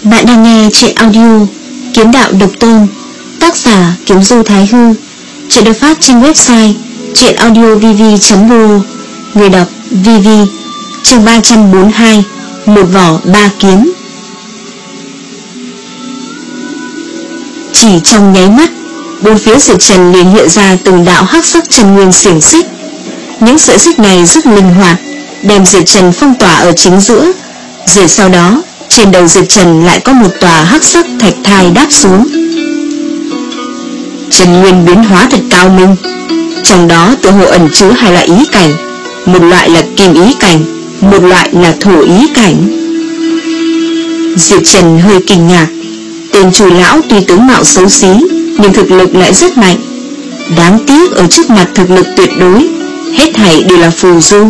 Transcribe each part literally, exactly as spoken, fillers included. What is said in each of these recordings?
Bạn đang nghe truyện audio Kiếm Đạo Độc Tôn, tác giả Kiếm Du Thái Hư. Truyện được phát trên website truyệnaudiovv chấm ro. Người đọc vê vê. Chương ba trăm bốn mươi hai. Một vỏ ba kiếm. Chỉ trong nháy mắt, bốn phía Diệp Trần liền hiện ra từng đạo hắc sắc chân nguyên xiềng xích. Những sợi xích này rất linh hoạt, đem Diệp Trần phong tỏa ở chính giữa. Rồi sau đó, trên đầu Diệp Trần lại có một tòa hắc sắc thạch thai đáp xuống. Chân nguyên biến hóa thật cao minh, trong đó tựa hồ ẩn chứa hai loại ý cảnh, một loại là kim ý cảnh, một loại là thổ ý cảnh. Diệp Trần hơi kinh ngạc. Tên Chùi lão tuy tướng mạo xấu xí, nhưng thực lực lại rất mạnh. Đáng tiếc ở trước mặt thực lực tuyệt đối, hết thảy đều là phù du.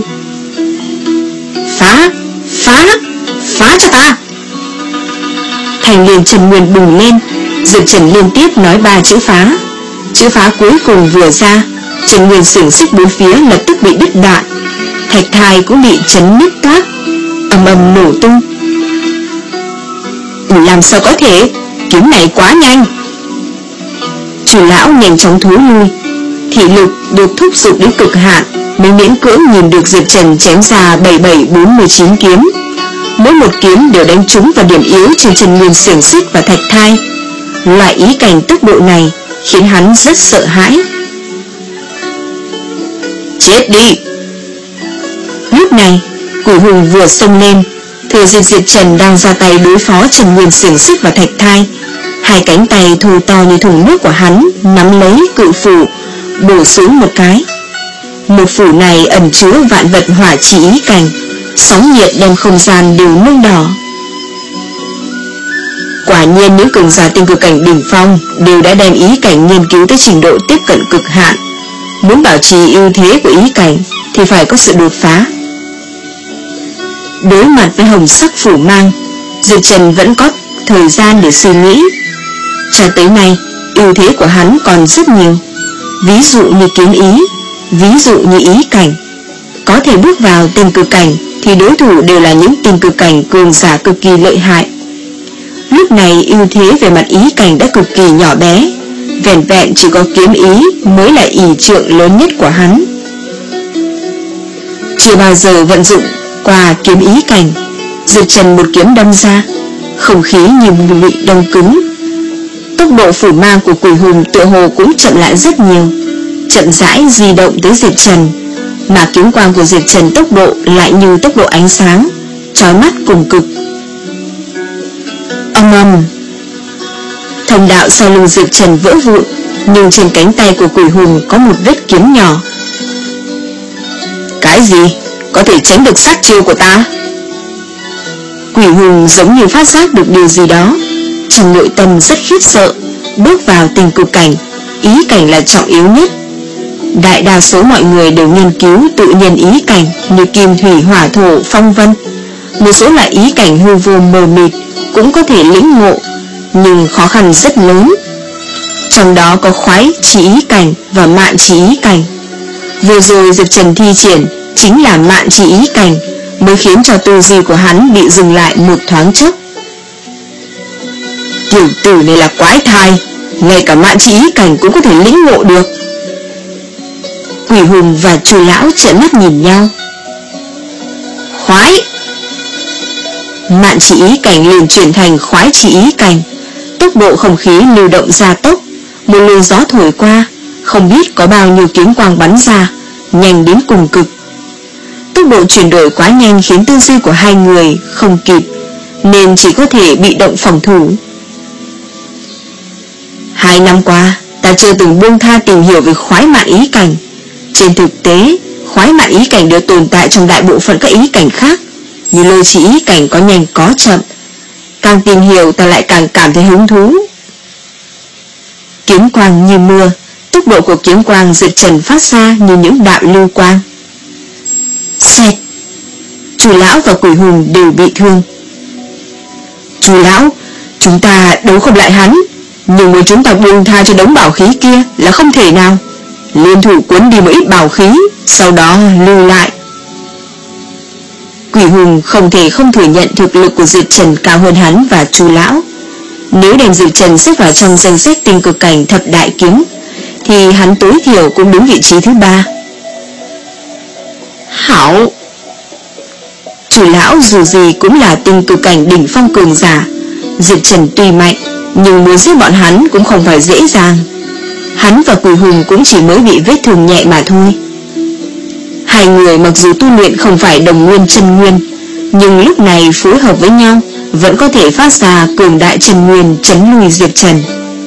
Phá! Phá! Phá cho ta! Thành liền Trần Nguyên bùng lên. Diệp Trần liên tiếp nói ba chữ phá. Chữ phá cuối cùng vừa ra, Trần Nguyên xiềng xích bốn phía lập tức bị đứt đoạn, thạch thai cũng bị chấn nứt toác, ầm ầm nổ tung. Làm sao có thể? Kiếm này quá nhanh! Chủ lão nhanh chóng thối lui, thị lực được thúc giục đến cực hạn mới miễn cưỡng nhìn được Diệp Trần chém ra bảy bảy bốn mươi chín kiếm. Mỗi một kiếm đều đánh trúng vào điểm yếu trên Trần Nguyên xiềng xích và thạch thai. Loại ý cảnh tốc độ này khiến hắn rất sợ hãi. Chết đi! Lúc này, Quỷ Hùng vừa xông lên, thừa dịp Diệp Trần đang ra tay đối phó Trần Nguyên xiềng xích và thạch thai, hai cánh tay thô to như thùng nước của hắn nắm lấy cự phủ, bổ xuống một cái. Một phủ này ẩn chứa vạn vật hỏa chi ý cảnh, sóng nhiệt đem không gian đều nung đỏ. Quả nhiên những cường giả tinh cực cảnh đỉnh phong đều đã đem ý cảnh nghiên cứu tới trình độ tiếp cận cực hạn. Muốn bảo trì ưu thế của ý cảnh thì phải có sự đột phá. Đối mặt với hồng sắc phủ mang, Diệp Trần vẫn có thời gian để suy nghĩ. Cho tới nay, ưu thế của hắn còn rất nhiều. Ví dụ như kiếm ý, ví dụ như ý cảnh. Có thể bước vào tinh cực cảnh thì đối thủ đều là những tinh cực cảnh cường giả cực kỳ lợi hại. Lúc này ưu thế về mặt ý cảnh đã cực kỳ nhỏ bé, vẻn vẹn chỉ có kiếm ý mới là ỷ trượng lớn nhất của hắn. Chưa bao giờ vận dụng qua kiếm ý cảnh, Diệp Trần một kiếm đâm ra, không khí như bị đông cứng. Tốc độ phủ mang của Quỷ Hùng tựa hồ cũng chậm lại rất nhiều, chậm rãi di động tới Diệp Trần, mà kiếm quang của Diệp Trần tốc độ lại như tốc độ ánh sáng, chói mắt cùng cực. Âm ầm, thông đạo sau lưng Diệp Trần vỡ vụn, nhưng trên cánh tay của Quỷ Hùng có một vết kiếm nhỏ. Cái gì? Có thể tránh được sát chiêu của ta? Quỷ Hùng giống như phát giác được điều gì đó, trong nội tâm rất khiếp sợ. Bước vào tình cực cảnh, ý cảnh là trọng yếu nhất. Đại đa số mọi người đều nghiên cứu tự nhiên ý cảnh như kim thủy hỏa thổ phong vân. Một số loại ý cảnh hư vô mờ mịt cũng có thể lĩnh ngộ, nhưng khó khăn rất lớn. Trong đó có khoái chỉ ý cảnh và mạn chỉ ý cảnh. Vừa rồi Diệp Trần thi triển chính là mạn chỉ ý cảnh, mới khiến cho tư duy của hắn bị dừng lại một thoáng chốc. Tiểu tử này là quái thai, ngay cả mạn chỉ ý cảnh cũng có thể lĩnh ngộ được. Quỷ Hùng và Chùi lão trợn mắt nhìn nhau. Khoái! Mạn chỉ ý cảnh liền chuyển thành khoái chỉ ý cảnh. Tốc độ không khí lưu động gia tốc, một luồng gió thổi qua, không biết có bao nhiêu kiếm quang bắn ra, nhanh đến cùng cực. Tốc độ chuyển đổi quá nhanh khiến tư duy của hai người không kịp, nên chỉ có thể bị động phòng thủ. Hai năm qua, ta chưa từng buông tha tìm hiểu về khoái mạn ý cảnh. Trên thực tế, khoái mạn ý cảnh đều tồn tại trong đại bộ phận các ý cảnh khác, như lôi chỉ ý cảnh có nhanh có chậm. Càng tìm hiểu ta lại càng cảm thấy hứng thú. Kiếm quang như mưa, tốc độ của kiếm quang Diệp Trần phát ra như những đạo lưu quang. Xẹt! Chùi lão và Quỷ Hùng đều bị thương. Chùi lão, chúng ta đấu không lại hắn, nhưng muốn chúng ta buông tha cho đống bảo khí kia là không thể nào. Liên thủ cuốn đi một ít bảo khí, sau đó lưu lại. Quỷ Hùng không thể không thừa nhận thực lực của Diệp Trần cao hơn hắn và Chu lão. Nếu đem Diệp Trần xếp vào trong danh sách tinh cực cảnh thập đại kiếm thì hắn tối thiểu cũng đứng vị trí thứ ba. Hảo. Chu lão dù gì cũng là tinh cực cảnh đỉnh phong cường giả. Diệp Trần tuy mạnh nhưng muốn giết bọn hắn cũng không phải dễ dàng. Hắn và Quỷ Hùng cũng chỉ mới bị vết thương nhẹ mà thôi. Hai người mặc dù tu luyện không phải đồng nguyên chân nguyên, nhưng lúc này phối hợp với nhau vẫn có thể phát ra cường đại chân nguyên chấn lùi Diệp Trần.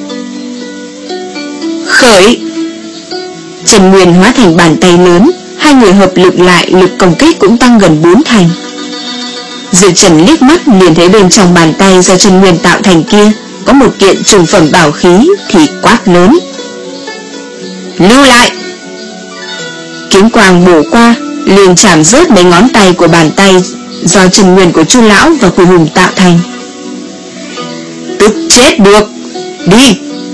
Khởi. Chân nguyên hóa thành bàn tay lớn, hai người hợp lực lại, lực công kích cũng tăng gần bốn thành. Diệp Trần liếc mắt liền thấy bên trong bàn tay do chân nguyên tạo thành kia có một kiện trùng phẩm bảo khí thì quát lớn: lưu lại! Kiếm quang bổ qua liền chạm rớt mấy ngón tay của bàn tay do chân nguyên của Chu lão và Quỷ Hùng tạo thành. Tức chết được, đi!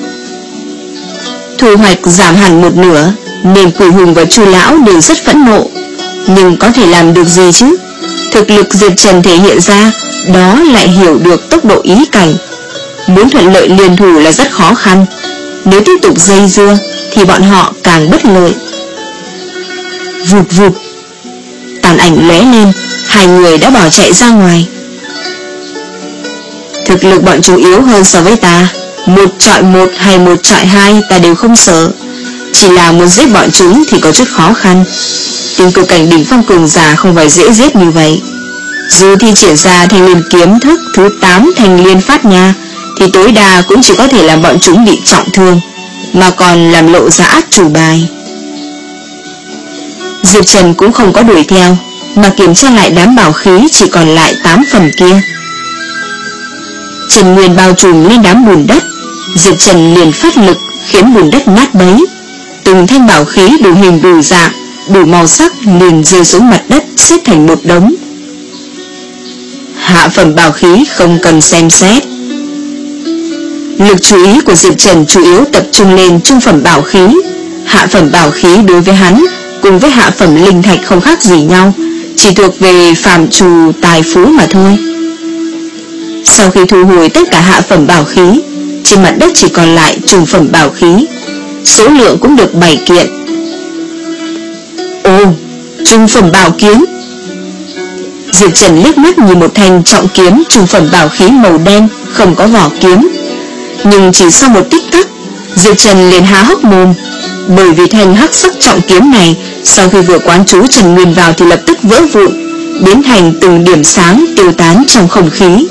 Thu hoạch giảm hẳn một nửa nên Quỷ Hùng và Chu lão đều rất phẫn nộ, nhưng có thể làm được gì chứ? Thực lực Diệp Trần thể hiện ra đó lại hiểu được tốc độ ý cảnh, muốn thuận lợi liên thủ là rất khó khăn. Nếu tiếp tục dây dưa thì bọn họ càng bất lợi. Vụt vụt, tàn ảnh lóe lên, hai người đã bỏ chạy ra ngoài. Thực lực bọn chúng yếu hơn so với ta, một chọi một hay một chọi hai ta đều không sợ. Chỉ là muốn giết bọn chúng thì có chút khó khăn. Tinh cực cảnh đỉnh phong cường giả không phải dễ giết như vậy. Dù thi triển ra thanh liên kiếm thức thứ tám thanh liên phát nha thì tối đa cũng chỉ có thể làm bọn chúng bị trọng thương, mà còn làm lộ ra át chủ bài. Diệp Trần cũng không có đuổi theo, mà kiểm tra lại đám bảo khí chỉ còn lại tám phần kia. Trần nguyên bao trùm lên đám bùn đất, Diệp Trần liền phát lực khiến bùn đất nát bấy. Từng thanh bảo khí đủ hình đủ dạng, đủ màu sắc liền rơi xuống mặt đất xếp thành một đống. Hạ phẩm bảo khí không cần xem xét. Lực chú ý của Diệp Trần chủ yếu tập trung lên trung phẩm bảo khí. Hạ phẩm bảo khí đối với hắn cùng với hạ phẩm linh thạch không khác gì nhau, chỉ thuộc về phàm trù tài phú mà thôi. Sau khi thu hồi tất cả hạ phẩm bảo khí, trên mặt đất chỉ còn lại trung phẩm bảo khí, số lượng cũng được bảy kiện. Ồ, trung phẩm bảo kiếm. Diệp Trần liếc mắt nhìn một thanh trọng kiếm trung phẩm bảo khí màu đen, không có vỏ kiếm. Nhưng chỉ sau một tích tắc, Diệp Trần liền há hốc mồm, bởi vì thanh hắc sắc trọng kiếm này sau khi vừa quán chú Trần Nguyên vào thì lập tức vỡ vụn, biến thành từng điểm sáng tiêu tán trong không khí.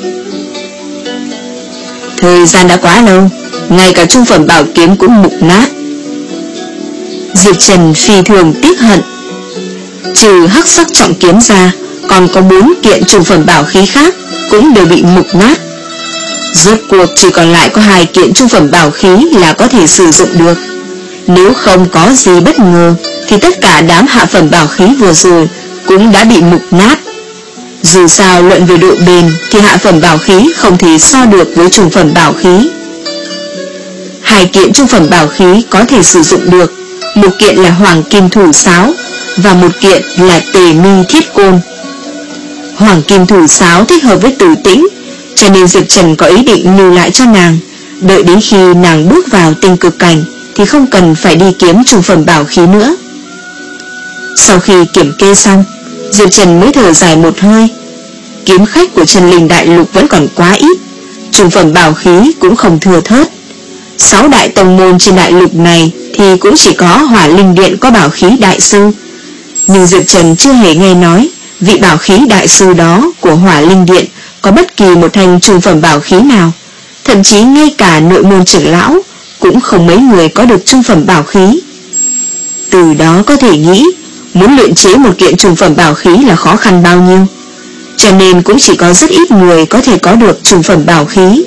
Thời gian đã quá lâu, ngay cả trung phẩm bảo kiếm cũng mục nát. Diệp Trần phi thường tiếc hận. Trừ hắc sắc trọng kiếm ra, còn có bốn kiện trung phẩm bảo khí khác cũng đều bị mục nát. Rốt cuộc chỉ còn lại có hai kiện trung phẩm bảo khí là có thể sử dụng được. Nếu không có gì bất ngờ thì tất cả đám hạ phẩm bảo khí vừa rồi cũng đã bị mục nát. Dù sao luận về độ bền thì hạ phẩm bảo khí không thể so được với trung phẩm bảo khí. Hai kiện trung phẩm bảo khí có thể sử dụng được, một kiện là hoàng kim thủ sáo và một kiện là tề mi thiết côn. Hoàng kim thủ sáo thích hợp với Tử Tĩnh, cho nên Diệp Trần có ý định lưu lại cho nàng, đợi đến khi nàng bước vào tinh cực cảnh thì không cần phải đi kiếm trung phẩm bảo khí nữa. Sau khi kiểm kê xong, Diệp Trần mới thở dài một hơi. Kiếm khách của Trần Linh Đại Lục vẫn còn quá ít, trung phẩm bảo khí cũng không thừa thớt. Sáu đại tông môn trên đại lục này thì cũng chỉ có Hỏa Linh Điện có bảo khí đại sư, nhưng Diệp Trần chưa hề nghe nói vị bảo khí đại sư đó của Hỏa Linh Điện có bất kỳ một thanh trung phẩm bảo khí nào. Thậm chí ngay cả nội môn trưởng lão cũng không mấy người có được trung phẩm bảo khí. Từ đó có thể nghĩ muốn luyện chế một kiện trung phẩm bảo khí là khó khăn bao nhiêu, cho nên cũng chỉ có rất ít người có thể có được trung phẩm bảo khí.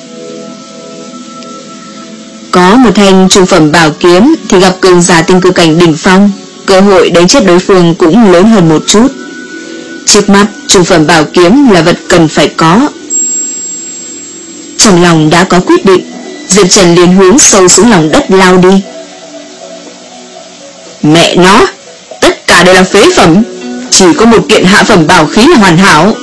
Có một thanh trung phẩm bảo kiếm thì gặp cường giả tinh cực cảnh đỉnh phong, cơ hội đánh chết đối phương cũng lớn hơn một chút. Trước mắt trung phẩm bảo kiếm là vật cần phải có. Trong lòng đã có quyết định, Diệp Trần liền hướng sâu xuống lòng đất lao đi. Mẹ nó, tất cả đều là phế phẩm, Chỉ có một kiện hạ phẩm bảo khí là hoàn hảo.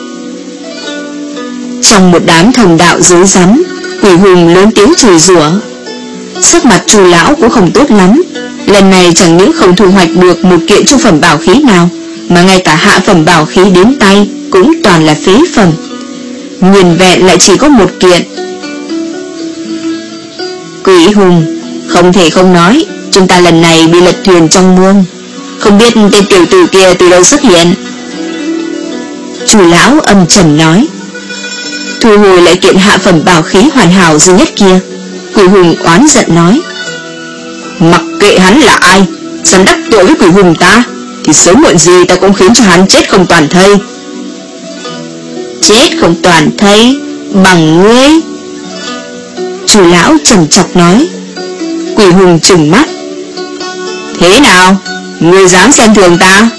Trong một đám thần đạo rối rắm, Quỷ Hùng lớn tiếng chửi rủa. Sắc mặt Chu lão cũng không tốt lắm. Lần này chẳng những không thu hoạch được một kiện trung phẩm bảo khí nào, mà ngay cả hạ phẩm bảo khí đến tay cũng toàn là phế phẩm. Nguyên vẹn lại chỉ có một kiện. Quỷ Hùng, không thể không nói, chúng ta lần này bị lật thuyền trong mương. Không biết tên tiểu tử kia từ đâu xuất hiện. Chu lão âm trầm nói. Thu hồi lại kiện hạ phẩm bảo khí hoàn hảo duy nhất kia, Quỷ Hùng oán giận nói. Mặc kệ hắn là ai, dám đắc tội với Quỷ Hùng ta, thì sớm muộn gì ta cũng khiến cho hắn chết không toàn thây. Chết không toàn thây bằng ngươi? Chu lão trầm chọc nói. Quỷ Hùng trừng mắt. Thế nào, ngươi dám xem thường ta?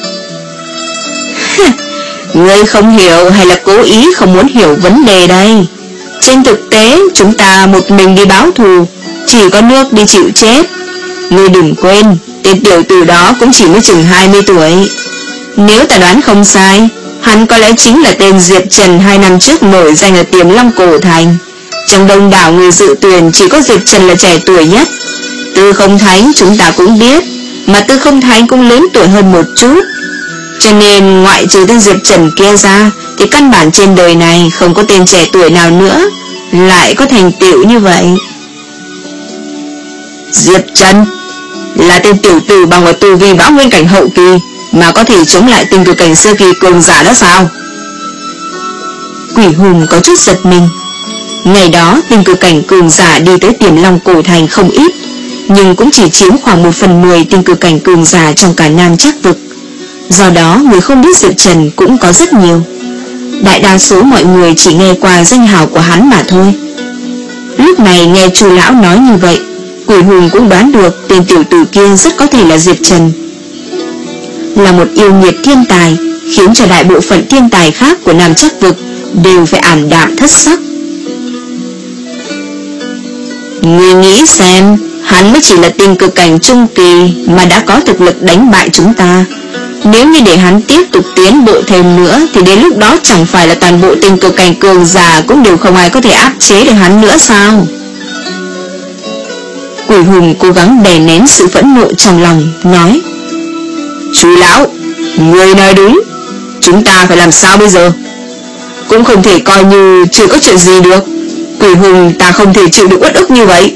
Ngươi không hiểu hay là cố ý không muốn hiểu vấn đề đây? Trên thực tế chúng ta một mình đi báo thù, chỉ có nước đi chịu chết. Ngươi đừng quên, tên tiểu tử đó cũng chỉ mới chừng hai mươi tuổi. Nếu ta đoán không sai, hắn có lẽ chính là tên Diệp Trần hai năm trước nổi danh ở Tiềm Long Cổ Thành. Trong đông đảo người dự tuyển chỉ có Diệp Trần là trẻ tuổi nhất. Tư Không Thánh chúng ta cũng biết, mà Tư Không Thánh cũng lớn tuổi hơn một chút. Cho nên ngoại trừ tên Diệp Trần kia ra, thì căn bản trên đời này không có tên trẻ tuổi nào nữa lại có thành tựu như vậy. Diệp Trần là tên tiểu tử bằng ở tu vi bão nguyên cảnh hậu kỳ mà có thể chống lại tinh cực cảnh sơ kỳ cường giả đó sao? Quỷ Hùng có chút giật mình. Ngày đó tinh cực cảnh cường giả đi tới Tiềm Long Cổ Thành không ít, nhưng cũng chỉ chiếm khoảng một phần mười tinh cực cảnh cường giả trong cả Nam Trác vực. Do đó người không biết Diệp Trần cũng có rất nhiều. Đại đa số mọi người chỉ nghe qua danh hào của hắn mà thôi. Lúc này nghe Chu lão nói như vậy, Quỷ Hùng cũng đoán được tên tiểu tử kia rất có thể là Diệp Trần. Là một yêu nghiệt thiên tài, khiến cho đại bộ phận thiên tài khác của Nam Trác vực đều phải ảm đạm thất sắc. Ngươi nghĩ xem, hắn mới chỉ là tinh cực cảnh trung kỳ mà đã có thực lực đánh bại chúng ta. Nếu như để hắn tiếp tục tiến bộ thêm nữa, thì đến lúc đó chẳng phải là toàn bộ tinh cực cảnh cường giả cũng đều không ai có thể áp chế được hắn nữa sao? Quỷ Hùng cố gắng đè nén sự phẫn nộ trong lòng, nói. Chú lão, người nói đúng. Chúng ta phải làm sao bây giờ? Cũng không thể coi như chưa có chuyện gì được. Quỷ Hùng ta không thể chịu được uất ức như vậy.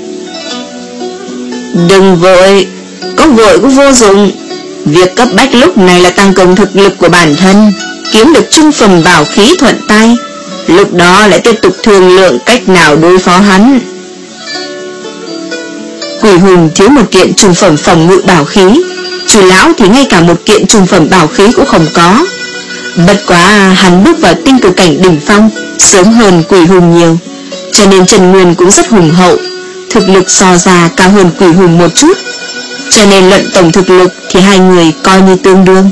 Đừng vội, có vội cũng vô dụng. Việc cấp bách lúc này là tăng cường thực lực của bản thân, kiếm được trung phẩm bảo khí thuận tay. Lúc đó lại tiếp tục thương lượng cách nào đối phó hắn. Quỷ Hùng thiếu một kiện trung phẩm phòng ngự bảo khí, Chu lão thì ngay cả một kiện trung phẩm bảo khí cũng không có. Bất quá hắn bước vào tinh cực cảnh đỉnh phong sớm hơn Quỷ Hùng nhiều, cho nên Trần Nguyên cũng rất hùng hậu, thực lực so ra cao hơn Quỷ Hùng một chút. Cho nên luận tổng thực lực thì hai người coi như tương đương.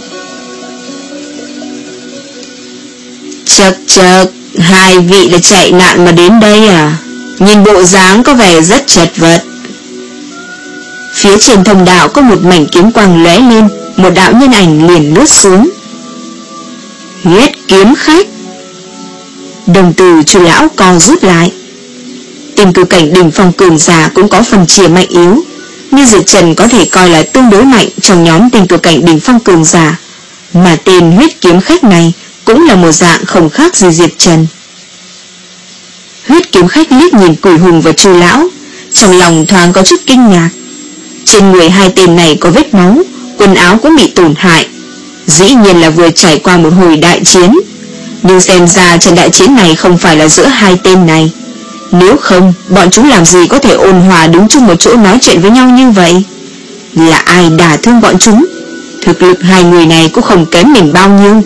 Chật chật, hai vị là chạy nạn mà đến đây à? Nhìn bộ dáng có vẻ rất chật vật. Phía trên thông đạo có một mảnh kiếm quang lóe lên, một đạo nhân ảnh liền lướt xuống. Huyết kiếm khách. Đồng tử Chu lão co rút lại. Tinh cực cảnh đỉnh phong cường giả cũng có phần chia mạnh yếu, nhưng Diệp Trần có thể coi là tương đối mạnh trong nhóm tinh cực cảnh đỉnh phong cường giả, mà tên huyết kiếm khách này cũng là một dạng không khác gì Diệp Trần. Huyết kiếm khách liếc nhìn Quỷ Hùng và Chu lão, trong lòng thoáng có chút kinh ngạc. Trên người hai tên này có vết máu, quần áo cũng bị tổn hại, dĩ nhiên là vừa trải qua một hồi đại chiến. Nhưng xem ra trận đại chiến này không phải là giữa hai tên này. Nếu không, bọn chúng làm gì có thể ôn hòa đứng chung một chỗ nói chuyện với nhau như vậy? Là ai đả thương bọn chúng? Thực lực hai người này cũng không kém mình bao nhiêu.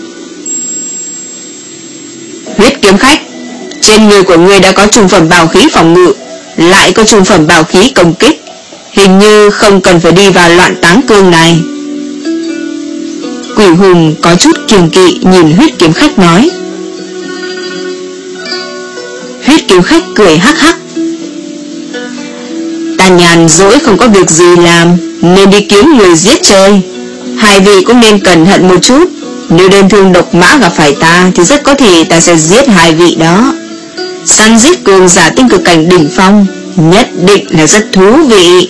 Huyết kiếm khách, trên người của ngươi đã có trung phẩm bảo khí phòng ngự, lại có trung phẩm bảo khí công kích, hình như không cần phải đi vào loạn táng cương này. Quỷ Hùng có chút kiêng kỵ nhìn huyết kiếm khách nói. Huyết kiếm khách cười hắc hắc. Ta nhàn rỗi không có việc gì làm, nên đi kiếm người giết chơi. Hai vị cũng nên cẩn thận một chút, Nếu đơn thương độc mã gặp phải ta thì rất có thể ta sẽ giết hai vị đó. Săn giết cường giả tinh cực cảnh đỉnh phong nhất định là rất thú vị.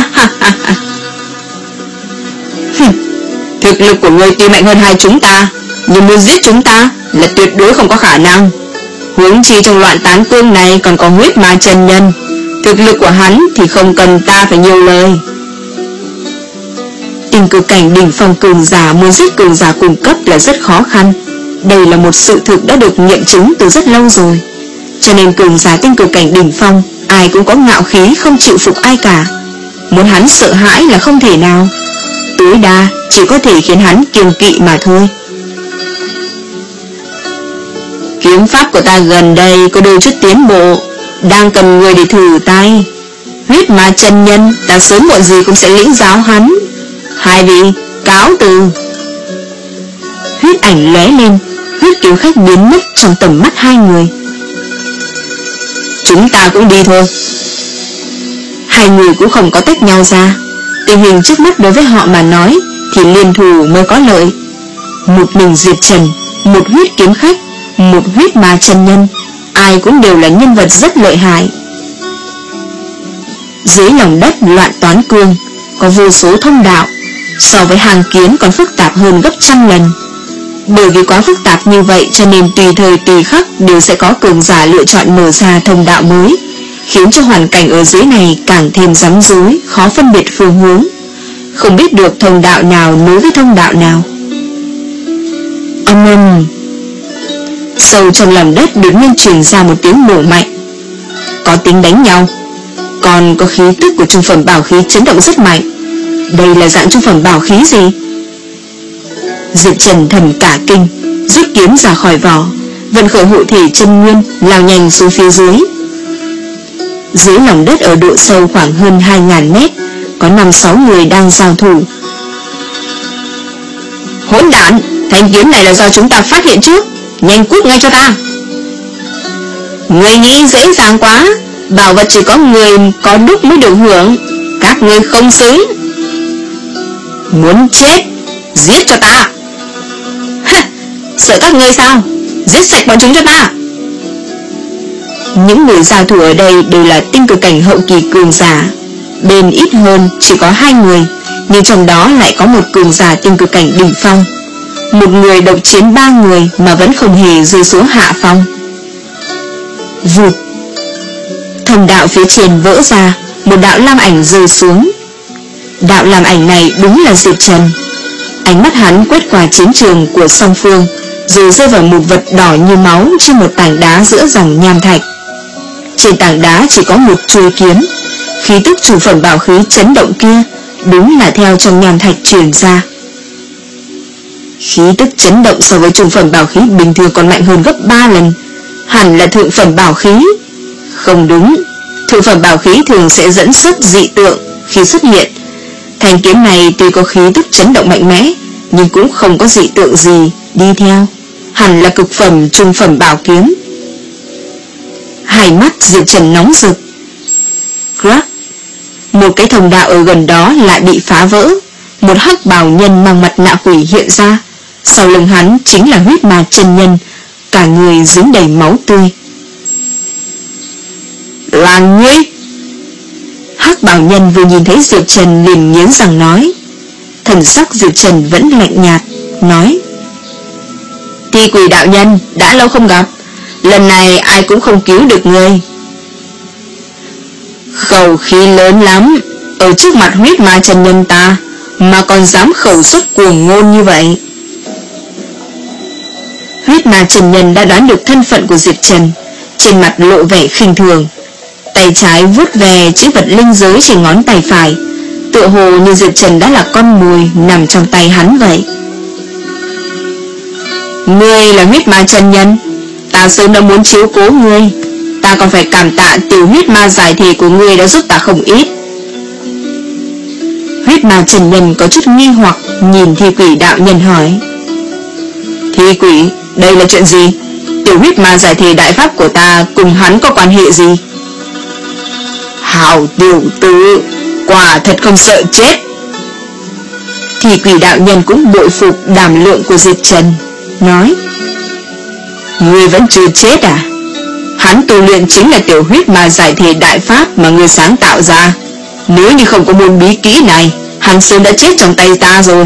Thực lực của ngươi tuy mạnh hơn hai chúng ta, nhưng muốn giết chúng ta là tuyệt đối không có khả năng. Huống chi trong loạn tán cương này còn có huyết ma chân nhân, thực lực của hắn thì không cần ta phải nhiều lời. Tinh cực cảnh đỉnh phong cường giả muốn giết cường giả cùng cấp là rất khó khăn. Đây là một sự thực đã được nghiệm chứng từ rất lâu rồi. Cho nên cường giả tinh cực cảnh đỉnh phong ai cũng có ngạo khí không chịu phục ai cả. Muốn hắn sợ hãi là không thể nào, tối đa chỉ có thể khiến hắn kiêng kỵ mà thôi. Kiếm pháp của ta gần đây có đôi chút tiến bộ, đang cần người để thử tay. Huyết ma chân nhân ta sớm muộn gì cũng sẽ lĩnh giáo hắn. Hai vị cáo từ. Huyết ảnh lóe lên, huyết kiếm khách biến mất trong tầm mắt hai người. Chúng ta cũng đi thôi. Hai người cũng không có tách nhau ra. Tình hình trước mắt đối với họ mà nói thì liên thủ mới có lợi. Một mình Diệp Trần, một huyết kiếm khách, một huyết ma chân nhân, ai cũng đều là nhân vật rất lợi hại. Dưới lòng đất loạn toán cương có vô số thông đạo, so với hàng kiến còn phức tạp hơn gấp trăm lần. Bởi vì quá phức tạp như vậy cho nên tùy thời tùy khắc đều sẽ có cường giả lựa chọn mở ra thông đạo mới, khiến cho hoàn cảnh ở dưới này càng thêm rắm rối, khó phân biệt phương hướng, không biết được thông đạo nào nối với thông đạo nào. Âm ầm, sâu trong lòng đất đột nhiên truyền ra một tiếng nổ mạnh. Có tiếng đánh nhau, còn có khí tức của trung phẩm bảo khí chấn động rất mạnh. Đây là dạng trung phẩm bảo khí gì? Diệp Trần thầm cả kinh, rút kiếm ra khỏi vỏ, vận khởi hộ thể chân nguyên lao nhanh xuống phía dưới. Dưới lòng đất ở độ sâu khoảng hơn hai ngàn mét có năm sáu người đang giao thủ. Hỗn đản, thanh kiếm này là do chúng ta phát hiện trước, nhanh cút ngay cho ta. Người nghĩ dễ dàng quá, bảo vật chỉ có người có đúc mới được hưởng, các ngươi không xứng. Muốn chết, giết cho ta. Sợ các ngươi sao? Giết sạch bọn chúng cho ta. Những người giao thủ ở đây đều là tinh cực cảnh hậu kỳ cường giả. Bên ít hơn chỉ có hai người, nhưng trong đó lại có một cường giả tinh cực cảnh đỉnh phong. Một người độc chiến ba người mà vẫn không hề rơi xuống hạ phong. Vụt, thông đạo phía trên vỡ ra, một đạo lam ảnh rơi xuống. Đạo lam ảnh này đúng là Diệp Trần. Ánh mắt hắn quét qua chiến trường của song phương, rồi rơi vào một vật đỏ như máu trên một tảng đá giữa dòng nham thạch. Trên tảng đá chỉ có một chuôi kiếm. Khí tức chủ phẩm bảo khí chấn động kia đúng là theo trong nham thạch truyền ra. Khí tức chấn động so với trung phẩm bảo khí bình thường còn mạnh hơn gấp ba lần. Hẳn là thượng phẩm bảo khí. Không đúng, thượng phẩm bảo khí thường sẽ dẫn xuất dị tượng khi xuất hiện. Thanh kiếm này tuy có khí tức chấn động mạnh mẽ, nhưng cũng không có dị tượng gì đi theo, hẳn là cực phẩm trung phẩm bảo kiếm. Hai mắt Diệp Trần nóng rực. Crack, một cái thông đạo ở gần đó lại bị phá vỡ. Một hắc bào nhân mang mặt nạ quỷ hiện ra. Sau lưng hắn chính là huyết ma chân nhân, cả người dính đầy máu tươi. Là ngươi? Hắc bào nhân vừa nhìn thấy Diệp Trần liền nghiến răng nói. Thần sắc Diệp Trần vẫn lạnh nhạt, nói: Thi quỷ đạo nhân, đã lâu không gặp, lần này ai cũng không cứu được ngươi. Khẩu khí lớn lắm, ở trước mặt huyết ma chân nhân ta mà còn dám khẩu xuất cuồng ngôn như vậy. Huyết ma chân nhân đã đoán được thân phận của Diệp Trần, trên mặt lộ vẻ khinh thường, tay trái vuốt về chữ vật linh giới trên ngón tay phải, tựa hồ như Diệp Trần đã là con mồi nằm trong tay hắn vậy. Ngươi là huyết ma chân nhân, ta sớm đã muốn chiếu cố ngươi, ta còn phải cảm tạ tiểu huyết ma giải thể của ngươi đã giúp ta không ít. Huyết ma chân nhân có chút nghi hoặc nhìn thi quỷ đạo nhân hỏi: Thi quỷ, đây là chuyện gì? Tiểu huyết ma giải thể đại pháp của ta cùng hắn có quan hệ gì? Hảo tiểu tử, quả thật không sợ chết. thì quỷ đạo nhân cũng bội phục đảm lượng của Diệp Trần, nói: Ngươi vẫn chưa chết à? Hắn tu luyện chính là tiểu huyết ma giải thể đại pháp mà ngươi sáng tạo ra. Nếu như không có môn bí kỹ này, hắn sớm đã chết trong tay ta rồi.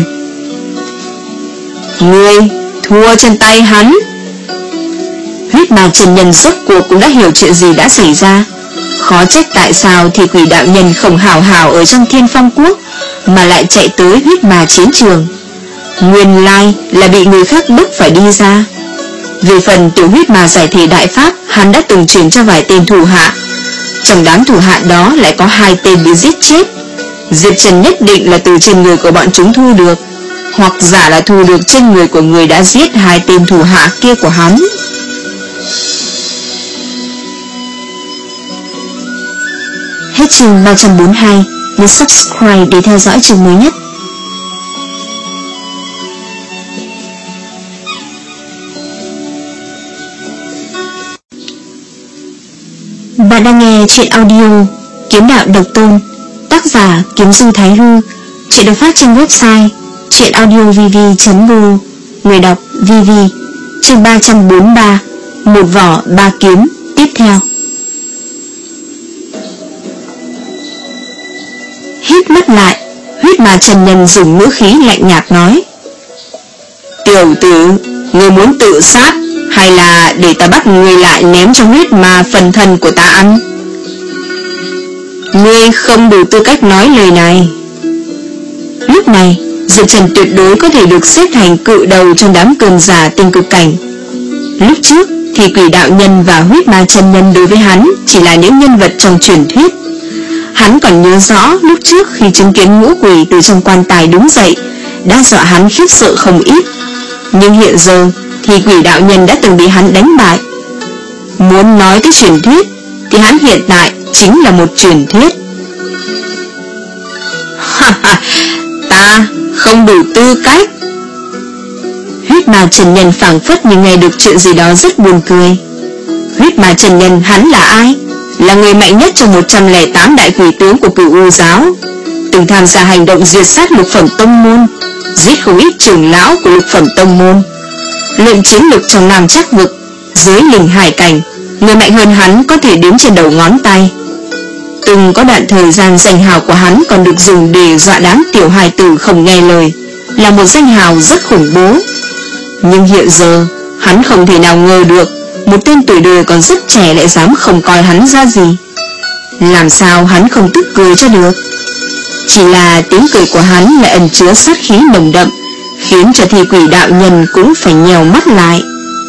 Ngươi thua trên tay hắn. Huyết ma chân nhân rốt cuộc cũng đã hiểu chuyện gì đã xảy ra. Khó trách tại sao thì quỷ đạo nhân không hào hào ở trong Thiên Phong Quốc, mà lại chạy tới huyết ma chiến trường. Nguyên lai là bị người khác bức phải đi ra. Về phần tiểu huyết ma giải thể đại pháp, hắn đã từng truyền cho vài tên thủ hạ. Trong đám thủ hạ đó lại có hai tên bị giết chết. Diệp Trần nhất định là từ trên người của bọn chúng thu được, hoặc giả là thu được trên người của người đã giết hai tên thủ hạ kia của hắn. Hết chương ba trăm bốn mươi hai. Nhấn subscribe để theo dõi chương mới nhất. Bạn đang nghe chuyện audio Kiếm Đạo Độc Tôn, tác giả Kiếm Du Thái Hư. Chuyện được phát trên website chuyenaudiovv chấm gu. Người đọc Vivi. Chương ba trăm bốn mươi ba. Một vỏ ba kiếm. Tiếp theo. Hít mắt lại, huyết ma chân nhân dùng ngữ khí lạnh nhạt nói: Tiểu tử, ngươi muốn tự sát hay là để ta bắt ngươi lại ném trong huyết ma phần thân của ta ăn? Ngươi không đủ tư cách nói lời này. Lúc này Diệp Trần tuyệt đối có thể được xếp thành cự đầu trong đám cường giả tinh cực cảnh. Lúc trước thì quỷ đạo nhân và huyết ma chân nhân đối với hắn chỉ là những nhân vật trong truyền thuyết. Hắn còn nhớ rõ lúc trước khi chứng kiến ngũ quỷ từ trong quan tài đứng dậy đã dọa hắn khiếp sợ không ít. Nhưng hiện giờ thì quỷ đạo nhân đã từng bị hắn đánh bại. Muốn nói tới truyền thuyết thì hắn hiện tại chính là một truyền thuyết. Ta không đủ tư cách. Huyết ma chân nhân phảng phất như nghe được chuyện gì đó rất buồn cười. Huyết ma chân nhân hắn là ai? Là người mạnh nhất trong một trăm lẻ tám đại quỷ tướng của Cửu U giáo, từng tham gia hành động diệt sát lục phẩm tông môn, giết không ít trưởng lão của lục phẩm tông môn. Luận chiến lực trong Nam Trắc vực, dưới linh hải cảnh, người mạnh hơn hắn có thể đếm trên đầu ngón tay. Từng có đoạn thời gian danh hào của hắn còn được dùng để dọa đám tiểu hài tử không nghe lời, là một danh hào rất khủng bố. Nhưng hiện giờ hắn không thể nào ngờ được một tên tuổi đời còn rất trẻ lại dám không coi hắn ra gì. Làm sao hắn không tức cười cho được? Chỉ là tiếng cười của hắn lại ẩn chứa sát khí nồng đậm, khiến cho thi quỷ đạo nhân cũng phải nhèo mắt lại.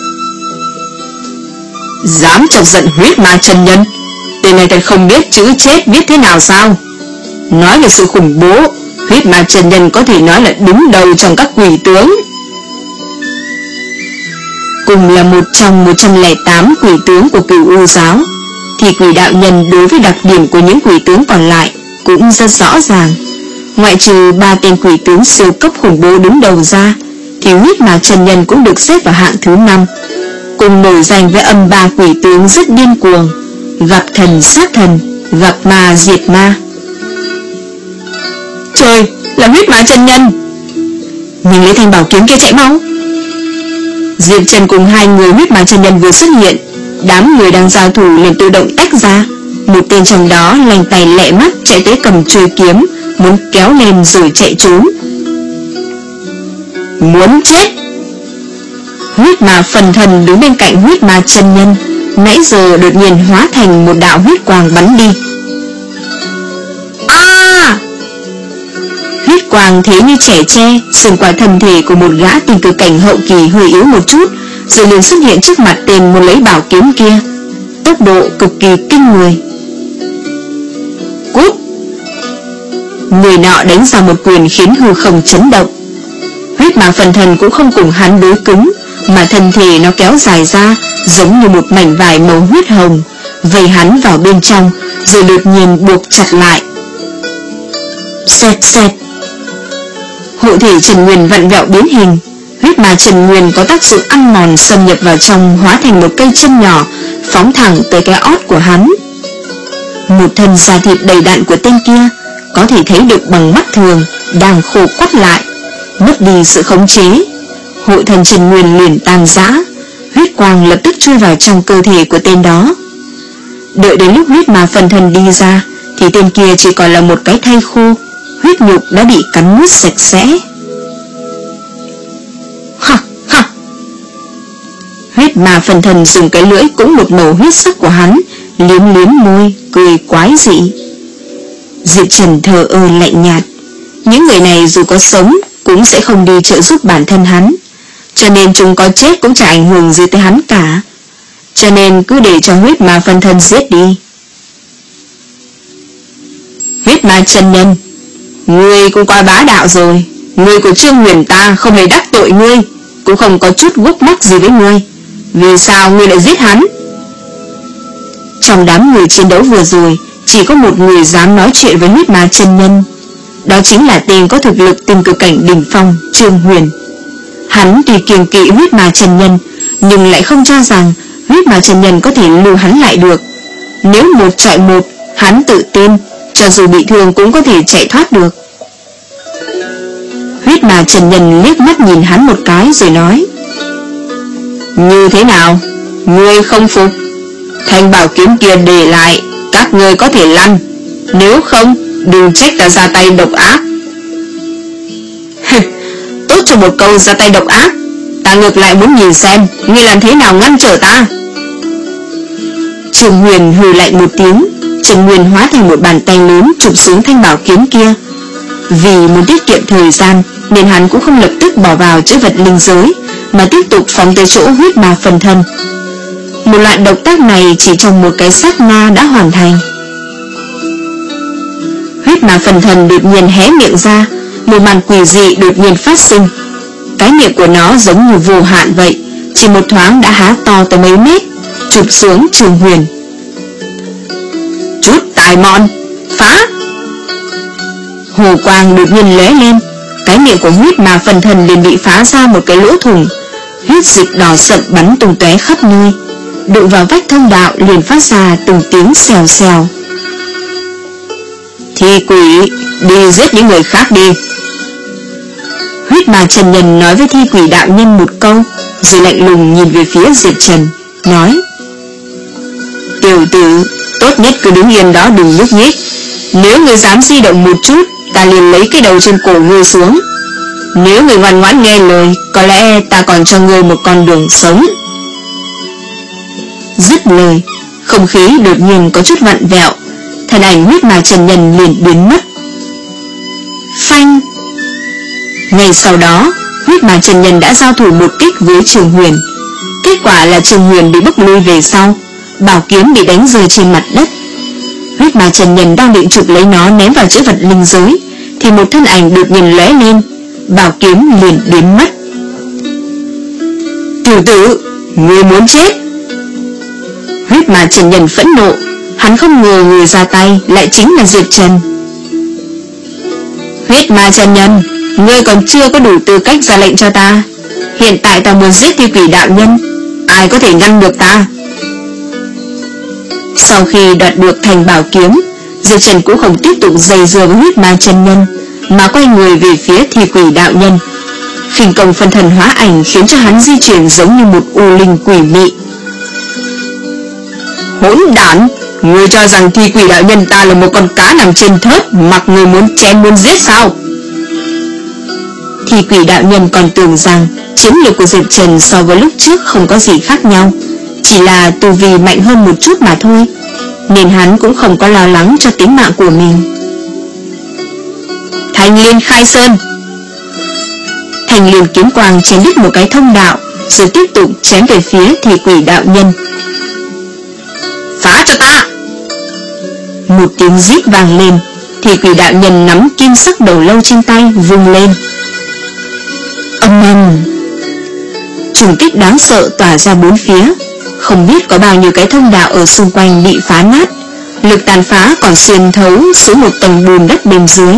Dám chọc giận huyết ma chân nhân, tên này thật không biết chữ chết viết thế nào sao? Nói về sự khủng bố, huyết ma chân nhân có thể nói là đứng đầu trong các quỷ tướng. Cùng là một trong một trăm lẻ tám quỷ tướng của Cửu U giáo, thì quỷ đạo nhân đối với đặc điểm của những quỷ tướng còn lại cũng rất rõ ràng. Ngoại trừ ba tên quỷ tướng siêu cấp khủng bố đứng đầu ra, thì huyết ma chân nhân cũng được xếp vào hạng thứ năm, cùng nổi danh với âm ba quỷ tướng rất điên cuồng, gặp thần sát thần, gặp ma diệt ma. Trời, là huyết ma chân nhân! Nhìn lấy thanh bảo kiếm kia chạy mau! Diệp Trần cùng hai người huyết ma chân nhân vừa xuất hiện, đám người đang giao thủ liền tự động tách ra. Một tên trong đó lành tay lẹ mắt chạy tới cầm chuôi kiếm, muốn kéo lên rồi chạy trốn. Muốn chết! Huyết ma phần thần đứng bên cạnh huyết ma chân nhân, nãy giờ đột nhiên hóa thành một đạo huyết quang bắn đi. A! Huyết quang thế như trẻ tre xuyên qua thân thể của một gã tinh cực cảnh hậu kỳ hơi yếu một chút, rồi liền xuất hiện trước mặt tên muốn lấy bảo kiếm kia, tốc độ cực kỳ kinh người. Cút! Người nọ đánh ra một quyền khiến hư không chấn động. Huyết ma phần thần cũng không cùng hắn đối cứng, mà thân thể nó kéo dài ra giống như một mảnh vải màu huyết hồng, vây hắn vào bên trong, rồi đột nhiên buộc chặt lại. Xẹt xẹt! Hộ thể Trần Nguyên vặn vẹo biến hình. Huyết ma Trần Nguyên có tác dụng ăn mòn xâm nhập vào trong, hóa thành một cây châm nhỏ phóng thẳng tới cái ót của hắn. Một thân da thịt đầy đặn của tên kia có thể thấy được bằng mắt thường đang khô quắt lại, Mất đi sự khống chế, hội thần Trần Nguyên liền tan rã, huyết quang lập tức chui vào trong cơ thể của tên đó. Đợi đến lúc huyết ma phân thân đi ra thì tên kia chỉ còn là một cái thây khô, huyết nhục đã bị cắn nuốt sạch sẽ. Ha ha! Huyết ma phân thân dùng cái lưỡi cũng một màu huyết sắc của hắn liếm liếm môi, cười quái dị. Diệp Trần thờ ơ lạnh nhạt. Những người này dù có sống cũng sẽ không đi trợ giúp bản thân hắn, cho nên chúng có chết cũng chẳng ảnh hưởng gì tới hắn cả. Cho nên cứ để cho huyết ma phân thân giết đi. Huyết ma chân nhân, ngươi cũng quá bá đạo rồi. Người của Trương Huyền ta không hề đắc tội ngươi, cũng không có chút gốc mắc gì với ngươi. Vì sao ngươi lại giết hắn? Trong đám người chiến đấu vừa rồi, chỉ có một người dám nói chuyện với huyết ma chân nhân. Đó chính là tên có thực lực tình cực cảnh đỉnh phong, Trương Huyền. Hắn tuy kiêng kỵ huyết ma chân nhân, nhưng lại không cho rằng huyết ma chân nhân có thể lưu hắn lại được. Nếu một chọi một, hắn tự tin cho dù bị thương cũng có thể chạy thoát được. Huyết ma chân nhân liếc mắt nhìn hắn một cái rồi nói: như thế nào? Ngươi không phục? Thanh bảo kiếm kia để lại, các ngươi có thể lăn. Nếu không, đừng trách ta ra tay độc ác. Tốt cho một câu ra tay độc ác. Ta ngược lại muốn nhìn xem ngươi làm thế nào ngăn trở ta. Trương Huyền hừ lạnh một tiếng, Trần Nguyên hóa thành một bàn tay lớn chụp xuống thanh bảo kiếm kia. Vì muốn tiết kiệm thời gian nên hắn cũng không lập tức bỏ vào chữ vật linh giới, mà tiếp tục phóng tới chỗ huyết ma phân thân. Một loại động tác này chỉ trong một cái sát na đã hoàn thành. Huyết ma phân thân đột nhiên hé miệng ra, một màn quỷ dị đột nhiên phát sinh. Cái miệng của nó giống như vô hạn vậy, chỉ một thoáng đã há to tới mấy mét, chụp xuống Trương Huyền. Chút tài mọn, phá! Hồ quang đột nhiên lóe lên, cái miệng của huyết ma phân thân liền bị phá ra một cái lỗ thủng, huyết dịch đỏ sậm bắn tung tóe khắp nơi, đụng vào vách thông đạo liền phát ra từng tiếng xèo xèo. Thi quỷ, đi giết những người khác đi. Huyết ma chân nhân nói với thi quỷ đạo nhân một câu, rồi lạnh lùng nhìn về phía Diệp Trần, nói: tiểu tử, tốt nhất cứ đứng yên đó đừng nhúc nhích. Nếu người dám di động một chút, ta liền lấy cái đầu trên cổ ngươi xuống. Nếu người ngoan ngoãn nghe lời, có lẽ ta còn cho ngươi một con đường sống. Dứt lời, không khí đột nhiên có chút vặn vẹo, thân ảnh huyết ma chân nhân liền biến mất. Phanh! Ngay sau đó, huyết ma chân nhân đã giao thủ một kích với Trương Huyền. Kết quả là Trương Huyền bị bốc lui về sau, bảo kiếm bị đánh rơi trên mặt đất. Huyết ma chân nhân đang định chụp lấy nó ném vào chữ vật linh giới, thì một thân ảnh đột nhiên lóe lên, bảo kiếm liền biến mất. Tiểu tử, ngươi muốn chết! Huyết ma chân nhân phẫn nộ, hắn không ngờ người ra tay lại chính là Diệp Trần. Huyết ma chân nhân, ngươi còn chưa có đủ tư cách ra lệnh cho ta. Hiện tại ta muốn giết thi quỷ đạo nhân, ai có thể ngăn được ta? Sau khi đoạt được thành bảo kiếm, Diệp Trần cũng không tiếp tục dây dưa với huyết ma chân nhân, mà quay người về phía thi quỷ đạo nhân. Khinh công phân thần hóa ảnh khiến cho hắn di chuyển giống như một u linh quỷ mị. Hỗn đản, ngươi cho rằng thi quỷ đạo nhân ta là một con cá nằm trên thớt, mặc người muốn chém muốn giết sao? Thi quỷ đạo nhân còn tưởng rằng chiến lược của Diệp Trần so với lúc trước không có gì khác nhau, chỉ là tu vi mạnh hơn một chút mà thôi, nên hắn cũng không có lo lắng cho tính mạng của mình. Thanh Liên khai sơn! Thanh Liên kiếm quang chém đứt một cái thông đạo, rồi tiếp tục chém về phía thi quỷ đạo nhân. Phá cho ta! Một tiếng rít vang lên, thi quỷ đạo nhân nắm kim sắc đầu lâu trên tay vung lên. Âm ầm! Trùng kích đáng sợ tỏa ra bốn phía, không biết có bao nhiêu cái thông đạo ở xung quanh bị phá nát, lực tàn phá còn xuyên thấu xuống một tầng bùn đất bên dưới.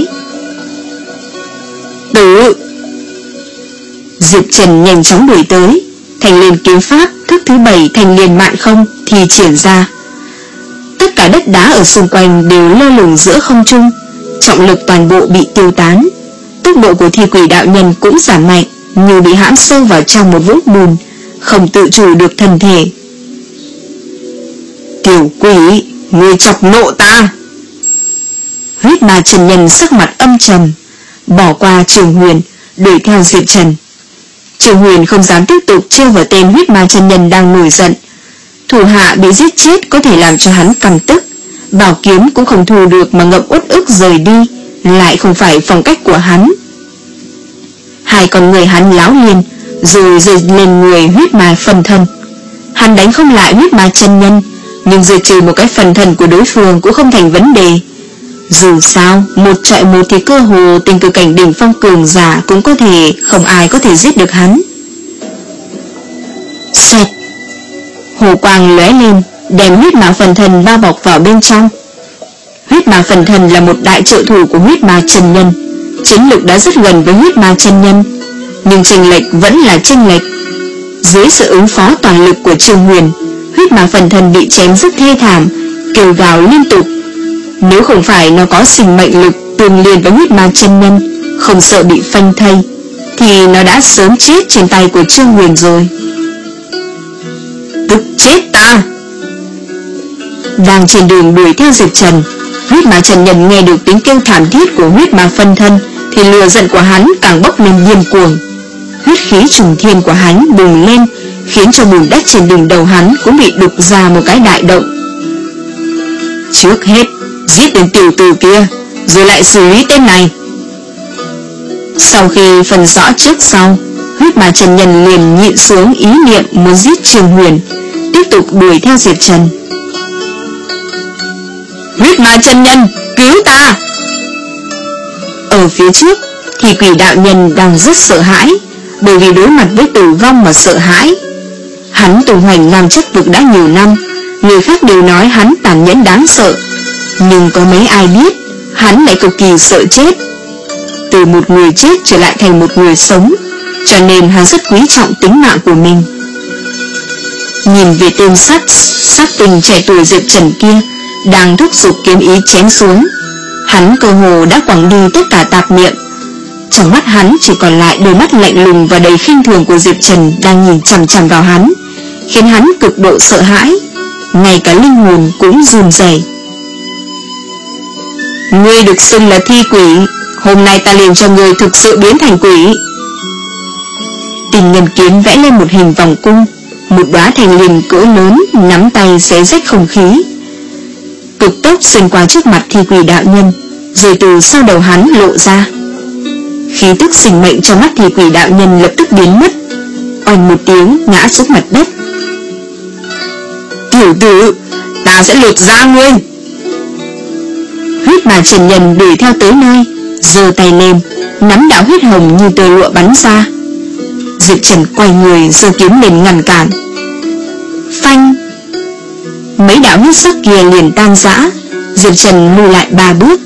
Tử! Diệp Trần nhanh chóng đuổi tới, Thanh Liên kiếm pháp thức thứ bảy Thanh Liên mạn không thì triển ra. Tất cả đất đá ở xung quanh đều lơ lửng giữa không trung, trọng lực toàn bộ bị tiêu tán, tốc Tốc độ của thi quỷ đạo nhân cũng giảm mạnh, như bị hãm sâu vào trong một vũng bùn, không tự chủ được thân thể. Tiểu quỷ, ngươi chọc nộ ta! Huyết ma chân nhân sắc mặt âm trầm, bỏ qua Trường Huyền, đuổi theo Diệp Trần. Trường Huyền không dám tiếp tục trêu vào tên huyết ma chân nhân đang nổi giận. Thủ hạ bị giết chết có thể làm cho hắn căm tức, bảo kiếm cũng không thu được mà ngậm uất ức rời đi, lại không phải phong cách của hắn. Hai con người hắn láo liền, rồi rơi lên người huyết ma phần thân. Hắn đánh không lại huyết ma chân nhân, nhưng diệt trừ một cái phần thân của đối phương cũng không thành vấn đề. Dù sao, một trọi một thì cơ hồ tình cử cảnh đỉnh phong cường giả cũng có thể, không ai có thể giết được hắn. Xoẹt, hồ quang lóe lên, đem huyết ma phần thân bao bọc vào bên trong. Huyết ma phần thân là một đại trợ thủ của huyết ma chân nhân, chiến lực đã rất gần với huyết ma chân nhân, nhưng chênh lệch vẫn là chênh lệch. Dưới sự ứng phó toàn lực của Trương Huyền, huyết ma phần thân bị chém rất thê thảm, kêu gào liên tục. Nếu không phải nó có sinh mệnh lực tương liên với huyết ma chân nhân, không sợ bị phanh thây, thì nó đã sớm chết trên tay của Trương Huyền rồi. Tức chết ta! Đang trên đường đuổi theo Diệp Trần, huyết ma chân nhân nghe được tiếng kêu thảm thiết của huyết ma phân thân, thì lửa giận của hắn càng bốc lên điên cuồng. Huyết khí trùng thiên của hắn bùng lên, khiến cho bùn đất trên đỉnh đầu hắn cũng bị đục ra một cái đại động. Trước hết giết tên tiểu tử kia, rồi lại xử lý tên này. Sau khi phân rõ trước sau, huyết ma chân nhân liền nhịn xuống ý niệm muốn giết Trường Huyền, tiếp tục đuổi theo Diệp Trần. Huyết ma chân nhân, cứu ta! Ở phía trước thì quỷ đạo nhân đang rất sợ hãi, bởi vì đối mặt với tử vong mà sợ hãi. Hắn tung hoành làm chất vực đã nhiều năm, người khác đều nói hắn tàn nhẫn đáng sợ, nhưng có mấy ai biết hắn lại cực kỳ sợ chết. Từ một người chết trở lại thành một người sống, cho nên hắn rất quý trọng tính mạng của mình. Nhìn về tên sát sát tình trẻ tuổi Diệp Trần kia đang thúc giục kiếm ý chém xuống, hắn cơ hồ đã quẳng đi tất cả tạp niệm. Trong mắt hắn chỉ còn lại đôi mắt lạnh lùng và đầy khinh thường của Diệp Trần đang nhìn chằm chằm vào hắn, khiến hắn cực độ sợ hãi, ngay cả linh hồn cũng run rẩy. Ngươi được xưng là thi quỷ, hôm nay ta liền cho ngươi thực sự biến thành quỷ. Tình ngân kiếm vẽ lên một hình vòng cung, một đóa thành liền cỡ lớn nắm tay xé rách không khí, cực tốc xuyên qua trước mặt thi quỷ đạo nhân, rồi từ sau đầu hắn lộ ra. Khí tức sinh mệnh trong mắt thi quỷ đạo nhân lập tức biến mất, oanh một tiếng ngã xuống mặt đất. Tiểu tử, ta sẽ lột da ngươi! Huyết ma chân nhân đuổi theo tới nơi, giơ tay lên, nắm đạo huyết hồng như tơ lụa bắn ra. Diệp Trần quay người giơ kiếm lên ngăn cản. Phanh! Mấy đạo huyết sắc kia liền tan rã. Diệp Trần lùi lại ba bước.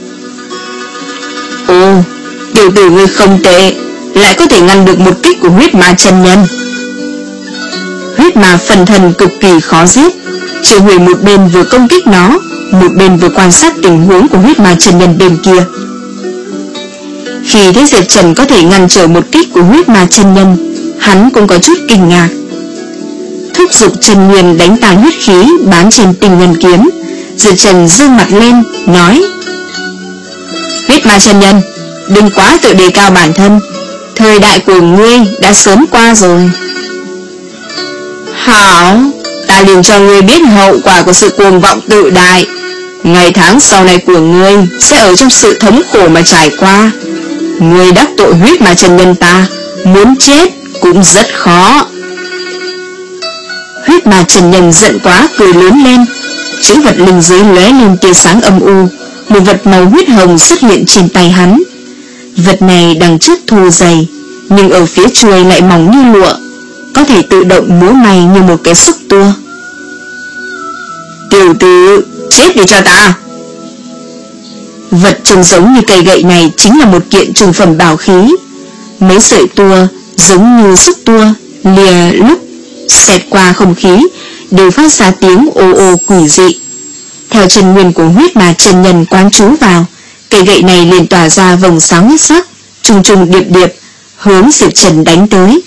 Ồ, tiểu tử ngươi không tệ, lại có thể ngăn được một kích của huyết ma chân nhân. Huyết ma phần thân cực kỳ khó giết. Triệu Huyền một bên vừa công kích nó, một bên vừa quan sát tình huống của huyết ma chân nhân bên kia. Khi thấy Diệp Trần có thể ngăn trở một kích của huyết ma chân nhân, hắn cũng có chút kinh ngạc. Thúc giục chân nguyên đánh tan huyết khí bám trên tình ngân kiếm, Diệp Trần dương mặt lên, nói: Huyết ma chân nhân, đừng quá tự đề cao bản thân, thời đại của ngươi đã sớm qua rồi. Hảo, ta liền cho ngươi biết hậu quả của sự cuồng vọng tự đại. Ngày tháng sau này của ngươi sẽ ở trong sự thống khổ mà trải qua. Ngươi đắc tội huyết ma chân nhân ta, muốn chết cũng rất khó. Huyết ma chân nhân giận quá cười lớn lên, chữ vật linh giới lóe lên tia sáng âm u, một vật màu huyết hồng xuất hiện trên tay hắn. Vật này đằng trước thô dày, nhưng ở phía chuôi lại mỏng như lụa, có thể tự động múa may như một cái xúc tua. Tiểu tử, chết đi cho ta! Vật trông giống như cây gậy này chính là một kiện trùng phẩm bảo khí. Mấy sợi tua giống như xúc tua lìa lúc xẹt qua không khí đều phát ra tiếng ô ô quỷ dị. Theo chân nguyên của huyết ma chân nhân quán trú vào, cây gậy này liền tỏa ra vầng sáng huyết sắc, trùng trùng điệp điệp hướng Diệp Trần đánh tới.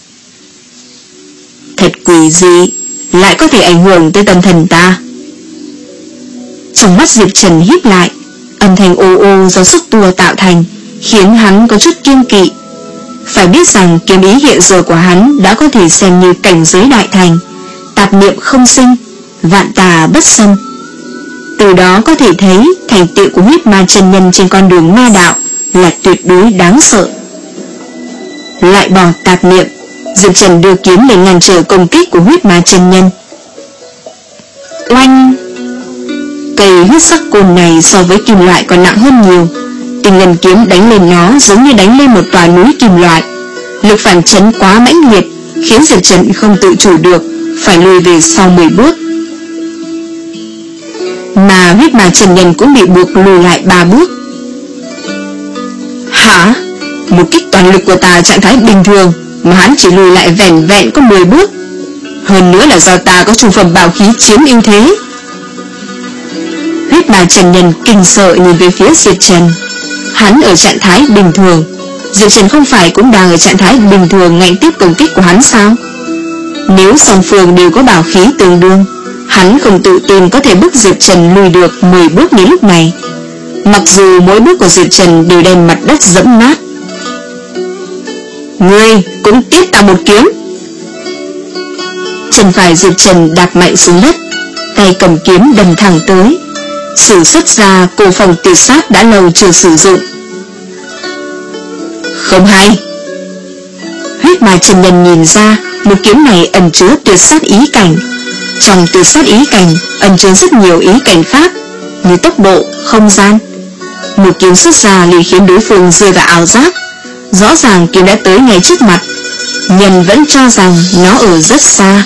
Thật quỷ dị, lại có thể ảnh hưởng tới tâm thần ta. Trong mắt Diệp Trần híp lại, âm thanh ô ô do xúc tua tạo thành khiến hắn có chút kiêng kỵ. Phải biết rằng kiếm ý hiện giờ của hắn đã có thể xem như cảnh giới đại thành, tạp niệm không sinh, vạn tà bất xâm. Từ đó có thể thấy thành tựu của huyết ma chân nhân trên con đường ma đạo là tuyệt đối đáng sợ. Lại bỏ tạp niệm, Diệp Trần đưa kiếm để ngăn trở công kích của huyết ma chân nhân. Oanh! Cây huyết sắc côn này so với kim loại còn nặng hơn nhiều. Tình ngân kiếm đánh lên nó giống như đánh lên một tòa núi kim loại. Lực phản chấn quá mãnh liệt khiến Diệp Trần không tự chủ được, phải lùi về sau mười bước. Mà huyết ma chân nhân cũng bị buộc lùi lại ba bước. Hả? Một kích toàn lực của ta trạng thái bình thường mà hắn chỉ lùi lại vẻn vẹn có mười bước. Hơn nữa là do ta có trung phẩm bảo khí chiếm ưu thế. Huyết ma chân nhân kinh sợ nhìn về phía Diệp Trần. Hắn ở trạng thái bình thường, Diệp Trần không phải cũng đang ở trạng thái bình thường ngạnh tiếp công kích của hắn sao? Nếu song phương đều có bảo khí tương đương, hắn không tự tin có thể bức Diệp Trần lùi được mười bước đến lúc này. Mặc dù mỗi bước của Diệp Trần đều đem mặt đất dẫm nát. Ngươi cũng tiếp ta một kiếm. Chân phải Diệp Trần đạp mạnh xuống đất, tay cầm kiếm đâm thẳng tới, sử xuất ra cổ phòng tuyệt sát đã lâu chưa sử dụng. Không hay. Huyết ma chân nhân nhìn ra một kiếm này ẩn chứa tuyệt sát ý cảnh. Trong tuyệt sát ý cảnh ẩn chứa rất nhiều ý cảnh pháp như tốc độ, không gian. Một kiếm xuất ra liền khiến đối phương rơi vào ảo giác. Rõ ràng kiếm đã tới ngay trước mặt, nhân vẫn cho rằng nó ở rất xa.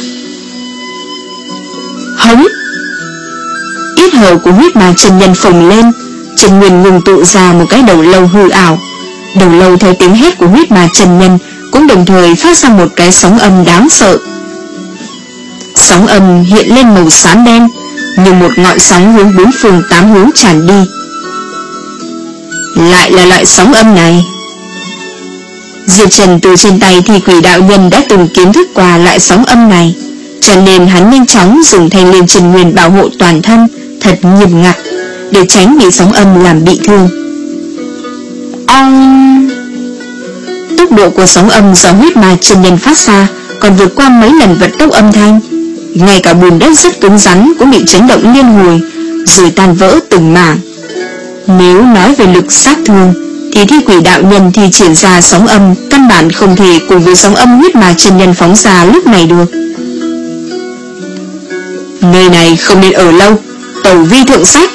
Hống! Yết hầu của huyết ma chân nhân phồng lên, chân nguyên ngừng tụ ra một cái đầu lâu hư ảo. Đầu lâu theo tiếng hét của huyết ma chân nhân cũng đồng thời phát ra một cái sóng âm đáng sợ. Sóng âm hiện lên màu xám đen, như một ngọn sóng hướng bốn phương tám hướng tràn đi. Lại là loại sóng âm này. Diệp Trần từ trên tay thì quỷ đạo nhân đã từng kiến thức qua loại sóng âm này, cho nên hắn nhanh chóng dùng thanh liên chân nguyên bảo hộ toàn thân thật nghiêm ngặt để tránh bị sóng âm làm bị thương. Ong! Tốc độ của sóng âm do huyết ma chân nhân phát ra còn vượt qua mấy lần vận tốc âm thanh. Ngay cả bùn đất rất cứng rắn cũng bị chấn động liên hồi, rồi tan vỡ từng mảng. Nếu nói về lực sát thương thì thi quỷ đạo nhân thì triển ra sóng âm căn bản không thể cùng với sóng âm huyết ma chân nhân phóng ra lúc này được. Nơi này không nên ở lâu, tẩu vi thượng sách.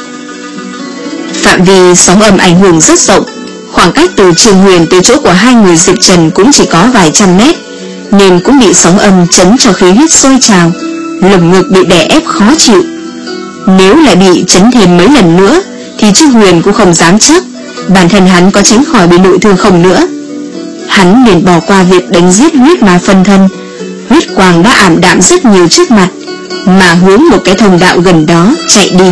Phạm vi sóng âm ảnh hưởng rất rộng, khoảng cách từ Trường Huyền tới chỗ của hai người Diệp Trần cũng chỉ có vài trăm mét, nên cũng bị sóng âm chấn cho khí huyết sôi trào, lồng ngực bị đè ép khó chịu. Nếu lại bị chấn thêm mấy lần nữa thì Trường Huyền cũng không dám chắc bản thân hắn có tránh khỏi bị nội thương không nữa. Hắn liền bỏ qua việc đánh giết huyết ma phân thân. Huyết quang đã ảm đạm rất nhiều trước mặt, mà hướng một cái thông đạo gần đó chạy đi.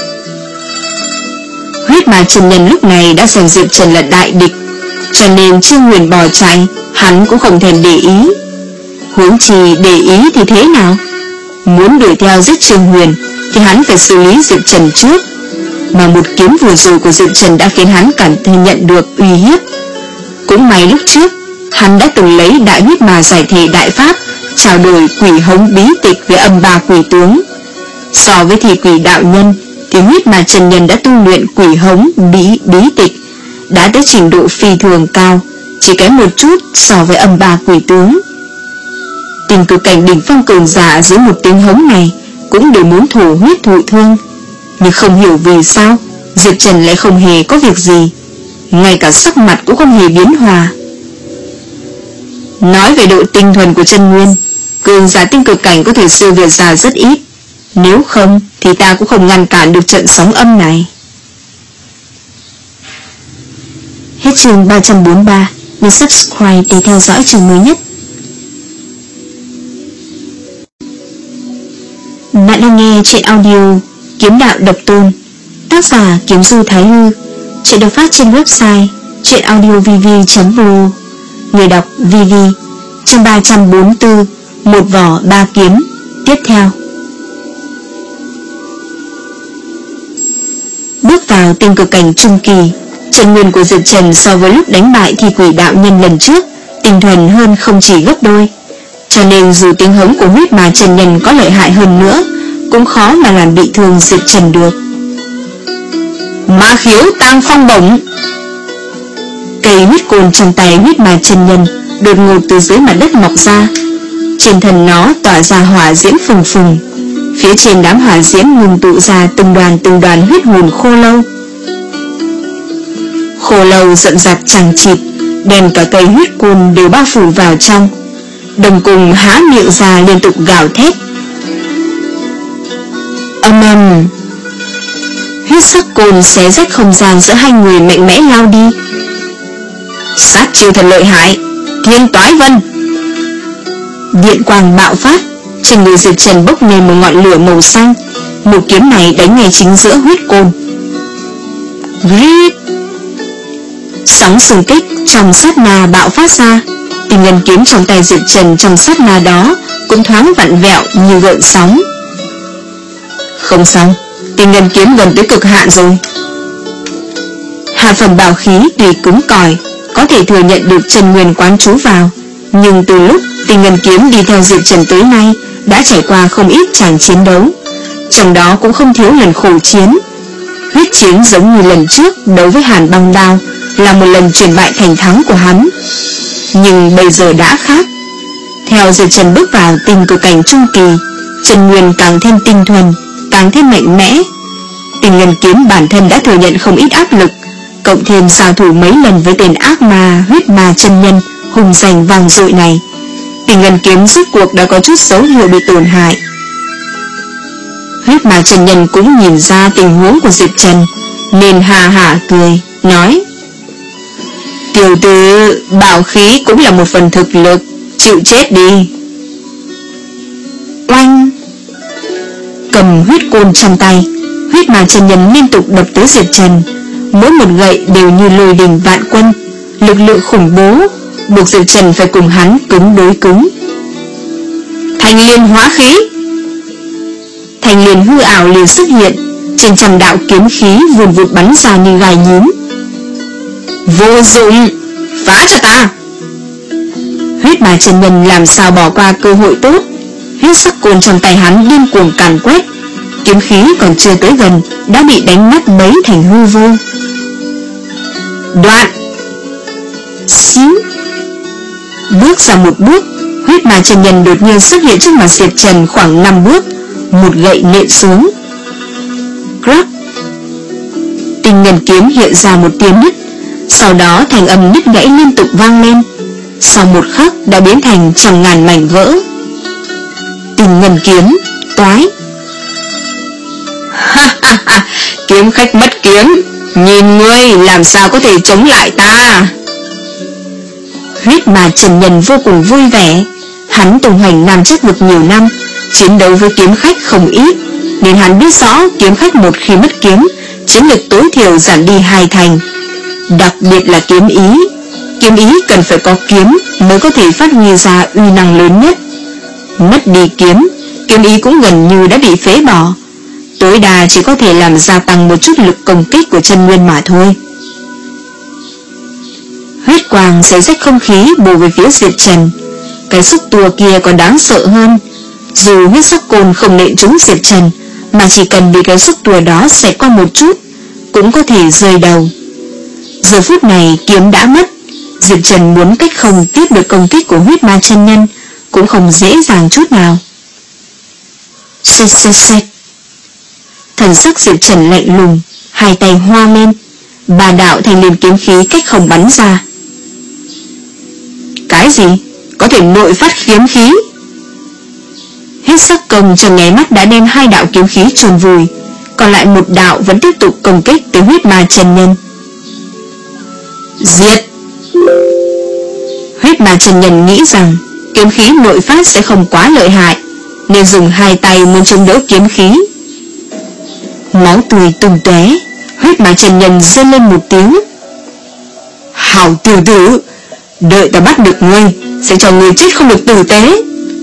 Huyết ma chân nhân lúc này đã xem Diệp Trần là đại địch, cho nên Trương Huyền bỏ chạy hắn cũng không thèm để ý. Huống chi để ý thì thế nào? Muốn đuổi theo giết Trương Huyền thì hắn phải xử lý Diệp Trần trước, mà một kiếm vừa rồi của Diệp Trần đã khiến hắn cảm thấy nhận được uy hiếp. Cũng may lúc trước hắn đã từng lấy đại huyết ma giải thể đại pháp trao đổi quỷ hống bí tịch với âm ba quỷ tướng. So với thì quỷ đạo nhân thì huyết ma chân nhân đã tu luyện quỷ hống bí bí tịch đã tới trình độ phi thường cao, chỉ kém một chút so với âm ba quỷ tướng. Tình cực cảnh đỉnh phong cường giả dưới một tiếng hống này cũng đều muốn thổ huyết thụ thương, nhưng không hiểu vì sao Diệp Trần lại không hề có việc gì, ngay cả sắc mặt cũng không hề biến hòa. Nói về độ tinh thuần của chân nguyên, cường giả tinh cực cảnh có thể siêu việt ra rất ít, nếu không thì ta cũng không ngăn cản được trận sóng âm này. Hết chương ba trăm bốn mươi ba. Nhấn subscribe để theo dõi chương mới nhất. Bạn đang nghe truyện audio Kiếm Đạo Độc Tôn, tác giả Kiếm Du Thái Hư. Truyện được phát trên website Truyện audio vv chấm ro. Người đọc vv. Chương ba trăm bốn mươi tư. Một vỏ ba kiếm. Tiếp theo. Bước vào tinh cực cảnh trung kỳ, chân nguyên của Diệp Trần so với lúc đánh bại thi quỷ đạo nhân lần trước tinh thuần hơn không chỉ gấp đôi. Cho nên dù tiếng hống của huyết ma chân nhân có lợi hại hơn nữa, cũng khó mà làm bị thương Diệp Trần được. Ma khiếu tang phong bổng. Cây huyết côn trong tay huyết ma chân nhân đột ngột từ dưới mặt đất mọc ra. Trên thân nó tỏa ra hỏa diễm phùng phùng. Phía trên đám hỏa diễm ngừng tụ ra từng đoàn từng đoàn huyết hồn khô lâu. Khô lâu rậm rạp chằng chịt, đem cả cây huyết côn đều bao phủ vào trong. Đồng cùng há miệng ra liên tục gào thét. Âm ầm. Huyết sắc côn xé rách không gian giữa hai người mạnh mẽ lao đi. Sát chiêu thật lợi hại, Thiên Toái Vân. Điện quang bạo phát, trên người Diệp Trần bốc lên một ngọn lửa màu xanh. Một kiếm này đánh ngay chính giữa huyết côn. Rít. Sóng xung kích trong sát na bạo phát ra. Tình ngân kiếm trong tay Diệp Trần trong sát na đó cũng thoáng vặn vẹo như gợn sóng. Không xong, tình ngân kiếm gần tới cực hạn rồi. Hạ phẩm bảo khí tuy cứng cỏi, có thể thừa nhận được chân nguyên quán trú vào, nhưng từ lúc tình ngân kiếm đi theo Diệp Trần tới nay đã trải qua không ít tràng chiến đấu, trong đó cũng không thiếu lần khổ chiến. Huyết chiến giống như lần trước đấu với Hàn Băng Đao là một lần chuyển bại thành thắng của hắn, nhưng bây giờ đã khác. Theo Diệp Trần bước vào tình cực cảnh trung kỳ, chân nguyên càng thêm tinh thuần, càng thêm mạnh mẽ. Tình ngân kiếm bản thân đã thừa nhận không ít áp lực, cộng thêm giao thủ mấy lần với tên ác ma huyết ma chân nhân hùng danh vang dội này, tình ngân kiếm rốt cuộc đã có chút dấu hiệu bị tổn hại. Huyết ma chân nhân cũng nhìn ra tình huống của Diệp Trần, nên hà hả cười, nói: Tiểu tử, bảo khí cũng là một phần thực lực, chịu chết đi. Oanh. Cầm huyết côn trong tay, huyết ma chân nhân liên tục đập tới Diệp Trần. Mỗi một gậy đều như lôi đình vạn quân, lực lượng khủng bố, buộc Diệp Trần phải cùng hắn cứng đối cứng. Thành liên hóa khí. Thành liên hư ảo liền xuất hiện, trên trăm đạo kiếm khí vùn vụt bắn ra như gai nhím. Vô dụng, phá cho ta. Huyết ma chân nhân làm sao bỏ qua cơ hội tốt. Huyết sắc côn trong tay hắn điên cuồng càn quét, kiếm khí còn chưa tới gần đã bị đánh nát bấy thành hư vô. Đoạn. Xíu. Bước ra một bước, huyết ma chân nhân đột nhiên xuất hiện trước mặt Diệp Trần khoảng năm bước, một gậy nện xuống. Crack. Tình ngân kiếm hiện ra một tiếng nứt, sau đó thành âm nứt gãy liên tục vang lên, sau một khắc đã biến thành trăm ngàn mảnh vỡ. Tình ngân kiếm toái. Ha ha ha, kiếm khách mất kiếm, nhìn ngươi làm sao có thể chống lại ta. Huyết ma chân nhân vô cùng vui vẻ. Hắn tung hoành nam chất vực nhiều năm, chiến đấu với kiếm khách không ít, nên hắn biết rõ kiếm khách một khi mất kiếm, chiến lực tối thiểu giảm đi hai thành. Đặc biệt là kiếm ý, kiếm ý cần phải có kiếm mới có thể phát huy ra uy năng lớn nhất. Mất đi kiếm, kiếm ý cũng gần như đã bị phế bỏ, tối đa chỉ có thể làm gia tăng một chút lực công kích của chân nguyên mà thôi. Huyết quang xé rách không khí bổ về phía Diệp Trần. Cái xúc tua kia còn đáng sợ hơn. Dù huyết sắc côn không nện trúng Diệp Trần, mà chỉ cần bị cái xúc tua đó xẹt qua một chút cũng có thể rơi đầu. Giờ phút này kiếm đã mất, Diệp Trần muốn cách không tiếp được công kích của huyết ma chân nhân cũng không dễ dàng chút nào. Xẹt xẹt xẹt. Thần sắc Diệp Trần lạnh lùng, hai tay hoa lên, ba đạo thành liền kiếm khí cách không bắn ra. Cái gì? Có thể nội phát kiếm khí? Hết sắc công trong nháy mắt đã đem hai đạo kiếm khí chôn vùi, còn lại một đạo vẫn tiếp tục công kích tới huyết ma chân nhân. Diệt! Huyết ma chân nhân nghĩ rằng kiếm khí nội phát sẽ không quá lợi hại, nên dùng hai tay muốn chống đỡ kiếm khí. Máu tươi tung tóe, huyết ma chân nhân rên lên một tiếng. Hảo tiểu tử, đợi ta bắt được ngươi, sẽ cho ngươi chết không được tử tế.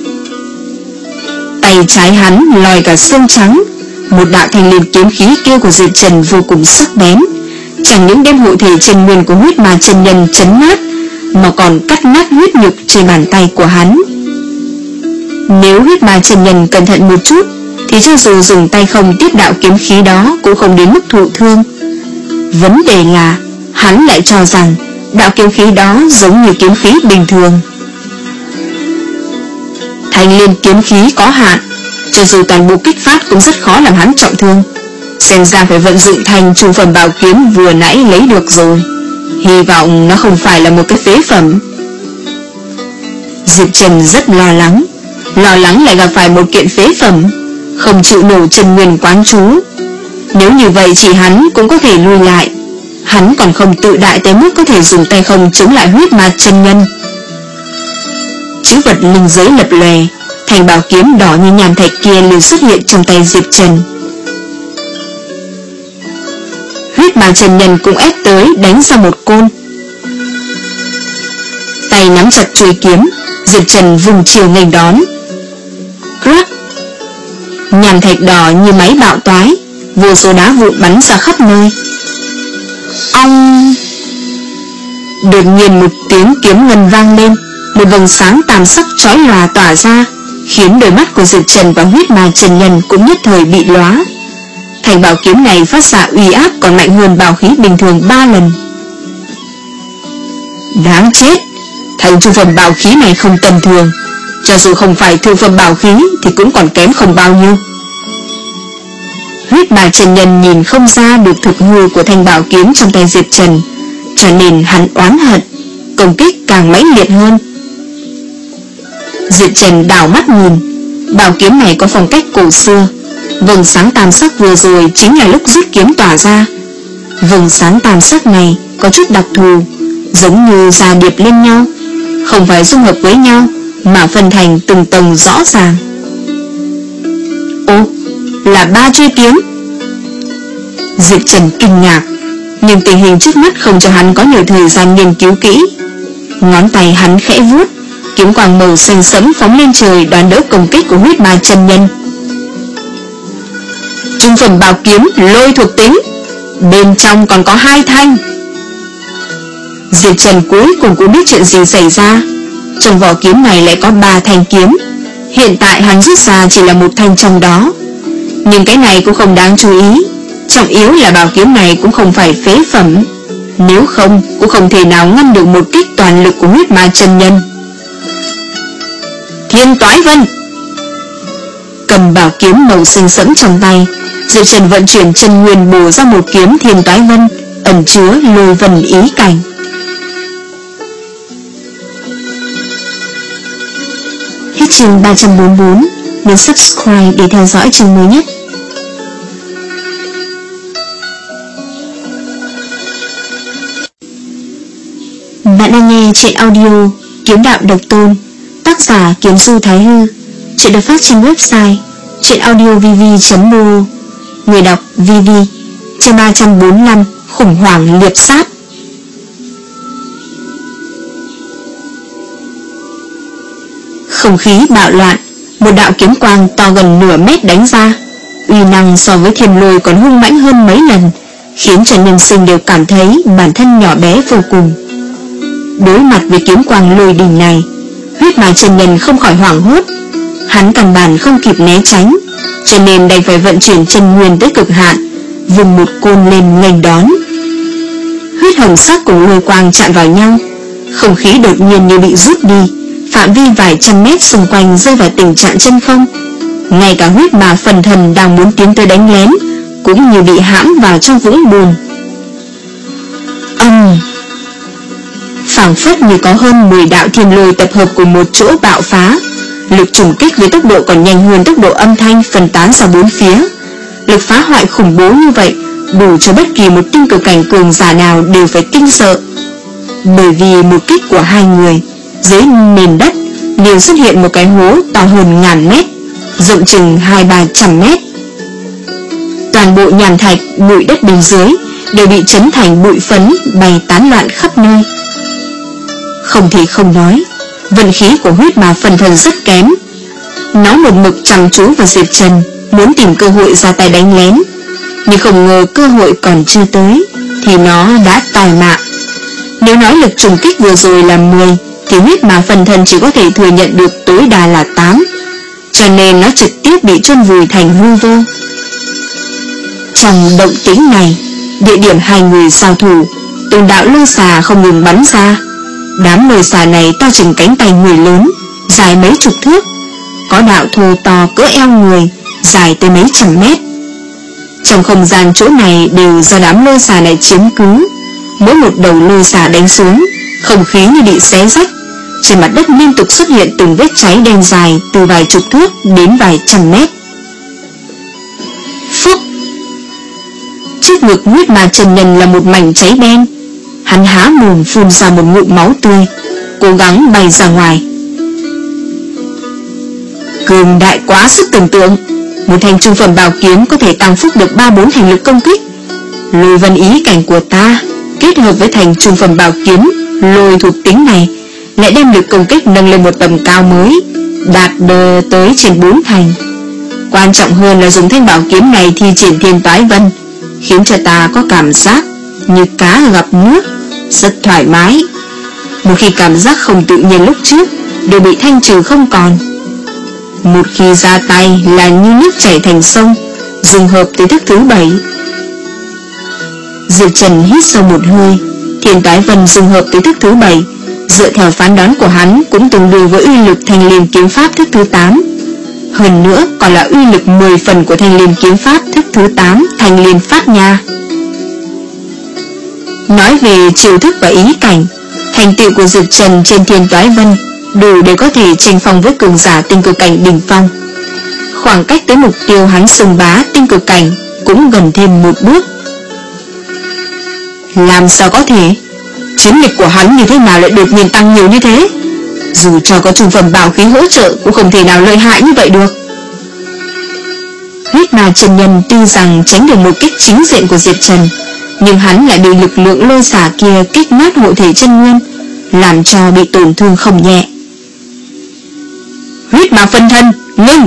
Tay trái hắn lòi cả xương trắng. Một đạo thanh liên kiếm khí kia của Diệp Trần vô cùng sắc bén, chẳng những đem hộ thể chân nguyên của huyết ma chân nhân chấn nát, mà còn cắt nát huyết nhục trên bàn tay của hắn. Nếu huyết ma chân nhân cẩn thận một chút, thì cho dù dùng tay không tiếp đạo kiếm khí đó cũng không đến mức thụ thương. Vấn đề là hắn lại cho rằng đạo kiếm khí đó giống như kiếm khí bình thường. Thanh liên kiếm khí có hạn, cho dù toàn bộ kích phát cũng rất khó làm hắn trọng thương. Xem ra phải vận dụng thành trung phẩm bảo kiếm vừa nãy lấy được rồi. Hy vọng nó không phải là một cái phế phẩm. Diệp Trần rất lo lắng, lo lắng lại gặp phải một kiện phế phẩm, không chịu nổi chân nguyên quán chú. Nếu như vậy chỉ hắn cũng có thể lui lại. Hắn còn không tự đại tới mức có thể dùng tay không chống lại huyết ma chân nhân. Chữ vật linh giới lập lòe, thành bảo kiếm đỏ như nham thạch kia liền xuất hiện trong tay Diệp Trần. Huyết ma chân nhân cũng ép tới đánh ra một côn. Tay nắm chặt chuôi kiếm, Diệp Trần vùng chiều nghênh đón. Crack! Nham thạch đỏ như máy bạo toái, vô số đá vụn bắn ra khắp nơi. Ong! Đột nhiên một tiếng kiếm ngân vang lên, một vầng sáng tam sắc chói lòa tỏa ra, khiến đôi mắt của Diệp Trần và huyết ma chân nhân cũng nhất thời bị lóa. Thành bảo kiếm này phát ra uy áp còn mạnh hơn bảo khí bình thường ba lần. Đáng chết! Thành trung phẩm bảo khí này không tầm thường, cho dù không phải thượng phẩm bảo khí thì cũng còn kém không bao nhiêu. Huyết ma chân nhân nhìn không ra được thực hư của thanh bảo kiếm trong tay Diệp Trần, cho nên hắn oán hận, công kích càng mãnh liệt hơn. Diệp Trần đảo mắt nhìn, bảo kiếm này có phong cách cổ xưa. Vầng sáng tam sắc vừa rồi chính là lúc rút kiếm tỏa ra. Vầng sáng tam sắc này có chút đặc thù, giống như già điệp lên nhau, không phải dung hợp với nhau mà phân thành từng tầng rõ ràng. Ồ, là ba chuôi kiếm. Diệp Trần kinh ngạc, nhưng tình hình trước mắt không cho hắn có nhiều thời gian nghiên cứu kỹ. Ngón tay hắn khẽ vuốt, kiếm quang màu xanh sẫm phóng lên trời đón đỡ công kích của huyết ma chân nhân. Trung phẩm bảo kiếm lôi thuộc tính, bên trong còn có hai thanh. Diệp Trần cuối cùng cũng biết chuyện gì xảy ra. Trong vỏ kiếm này lại có ba thanh kiếm. Hiện tại hắn rút ra chỉ là một thanh trong đó. Nhưng cái này cũng không đáng chú ý. Trọng yếu là bảo kiếm này cũng không phải phế phẩm. Nếu không cũng không thể nào ngăn được một kích toàn lực của huyết ma chân nhân. Thiên Toái Vân! Cầm bảo kiếm màu xanh sẫm trong tay, Diệp Trần vận chuyển chân nguyên bổ ra một kiếm Thiên Toái Vân, ẩn chứa lôi vân ý cảnh. Hết chương ba trăm bốn mươi bốn, nhấn subscribe để theo dõi chương mới nhất. Bạn đang nghe truyện audio Kiếm Đạo Độc Tôn, tác giả Kiếm Du Thái Hư. Truyện được phát trên website truyệnaudiovv chấm mo. Người đọc vê vê. Chương ba trăm bốn mươi lăm, khủng hoảng liệp sát. Không khí bạo loạn, một đạo kiếm quang to gần nửa mét đánh ra, uy năng so với thiên lôi còn hung mãnh hơn mấy lần, khiến cho nhân sinh đều cảm thấy bản thân nhỏ bé vô cùng. Đối mặt với kiếm quang lôi đình này, huyết ma chân nhân không khỏi hoảng hốt. Hắn căn bản không kịp né tránh, cho nên đành phải vận chuyển chân nguyên tới cực hạn, vùng một côn lên nghênh đón. Huyết hồng sắc cùng lôi quang chạm vào nhau, không khí đột nhiên như bị rút đi, phạm vi vài trăm mét xung quanh rơi vào tình trạng chân không. Ngay cả huyết ma phần thần đang muốn tiến tới đánh lén cũng như bị hãm vào trong vũng bùn. Âm! Phảng phất như có hơn mười đạo thiên lôi tập hợp cùng một chỗ bạo phá, lực trùng kích với tốc độ còn nhanh hơn tốc độ âm thanh phân tán ra bốn phía. Lực phá hoại khủng bố như vậy đủ cho bất kỳ một tinh cực cảnh cường giả nào đều phải kinh sợ. Bởi vì một kích của hai người, dưới nền đất liền xuất hiện một cái hố to hơn ngàn mét, rộng chừng hai ba trăm mét. Toàn bộ nhàm thạch, bụi đất bên dưới đều bị chấn thành bụi phấn bay tán loạn khắp nơi, Không thể không nói, vận khí của huyết ma phân thân rất kém. Nó một mực chăm chú vào Diệp Trần, muốn tìm cơ hội ra tay đánh lén, nhưng không ngờ cơ hội còn chưa tới thì nó đã tòi mạng. Nếu nói lực trùng kích vừa rồi là mười thì huyết ma phân thân chỉ có thể thừa nhận được tối đa là tám, cho nên nó trực tiếp bị chôn vùi thành hư vô. Trong động tĩnh này, địa điểm hai người giao thủ, từng đạo lôi xà không ngừng bắn ra. Đám lôi xà này to chừng cánh tay người lớn, dài mấy chục thước, có đạo thô to cỡ eo người, dài tới mấy trăm mét. Trong không gian chỗ này đều do đám lôi xà này chiếm cứ. Mỗi một đầu lôi xà đánh xuống, không khí như bị xé rách. Trên mặt đất liên tục xuất hiện từng vết cháy đen dài từ vài chục thước đến vài trăm mét. Phúc! Trước ngực huyết ma chân nhân là một mảnh cháy đen. Hắn há mồm phun ra một ngụm máu tươi, cố gắng bay ra ngoài. Cường đại quá sức tưởng tượng. Một thanh trung phẩm bảo kiếm có thể tăng phúc được ba bốn thành lực công kích. Lôi vân ý cảnh của ta kết hợp với thành trung phẩm bảo kiếm lôi thuộc tính này lại đem lực công kích nâng lên một tầm cao mới, đạt đờ tới trên bốn thành. Quan trọng hơn là dùng thanh bảo kiếm này thi triển thiên toái vân, khiến cho ta có cảm giác như cá gặp nước, rất thoải mái. Một khi cảm giác không tự nhiên lúc trước đều bị thanh trừ không còn. Một khi ra tay là như nước chảy thành sông, dùng hợp tới thức thứ bảy. Diệp Trần hít sâu một hơi. Thiên toái vân dùng hợp tới thức thứ bảy, dựa theo phán đoán của hắn cũng tương đương với uy lực thanh liên kiếm pháp thức thứ tám. Hơn nữa còn là uy lực mười phần của thanh liên kiếm pháp thức thứ tám thanh liên phát nha. Nói về chiêu thức và ý cảnh, thành tựu của Diệp Trần trên thiên toái vân đủ để có thể tranh phong với cường giả tinh cực cảnh đỉnh phong. Khoảng cách tới mục tiêu hắn xưng bá tinh cực cảnh cũng gần thêm một bước. Làm sao có thể? Chiến lực của hắn như thế nào lại đột nhiên tăng nhiều như thế? Dù cho có trung phẩm bảo khí hỗ trợ cũng không thể nào lợi hại như vậy được. Huyết ma chân nhân tuy rằng tránh được một kích chính diện của Diệp Trần, nhưng hắn lại bị lực lượng lôi xả kia kích nát hộ thể chân nguyên, làm cho bị tổn thương không nhẹ. Huyết ma phân thân, ngưng!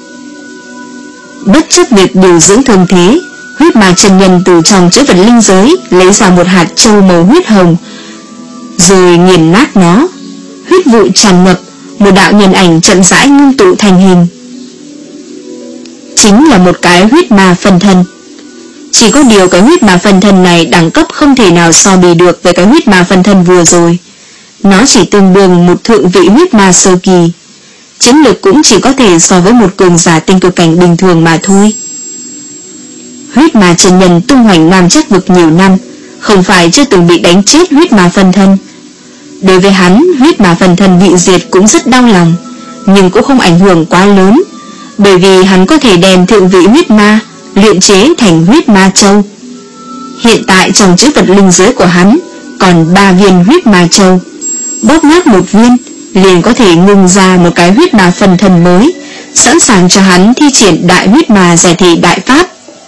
Bất chấp việc điều dưỡng thương thế, huyết ma chân nhân từ trong chữ vật linh giới lấy ra một hạt châu màu huyết hồng, rồi nghiền nát nó. Huyết vụ tràn ngập, một đạo nhân ảnh chậm rãi ngưng tụ thành hình. Chính là một cái huyết ma phân thân. Chỉ có điều cái huyết ma phân thân này đẳng cấp không thể nào so bì được với cái huyết ma phân thân vừa rồi. Nó chỉ tương đương một thượng vị huyết ma sơ kỳ, chiến lực cũng chỉ có thể so với một cường giả tinh cực cảnh bình thường mà thôi. Huyết ma chân nhân tung hoành Nam Chắc Vực nhiều năm, không phải chưa từng bị đánh chết huyết ma phân thân. Đối với hắn, huyết ma phân thân bị diệt cũng rất đau lòng, nhưng cũng không ảnh hưởng quá lớn, bởi vì hắn có thể đem thượng vị huyết ma luyện chế thành huyết ma châu. Hiện tại trong chữ vật linh giới của hắn còn ba viên huyết ma châu, bóp nát một viên liền có thể ngưng ra một cái huyết ma phân thân mới, sẵn sàng cho hắn thi triển đại huyết ma giải thể đại pháp.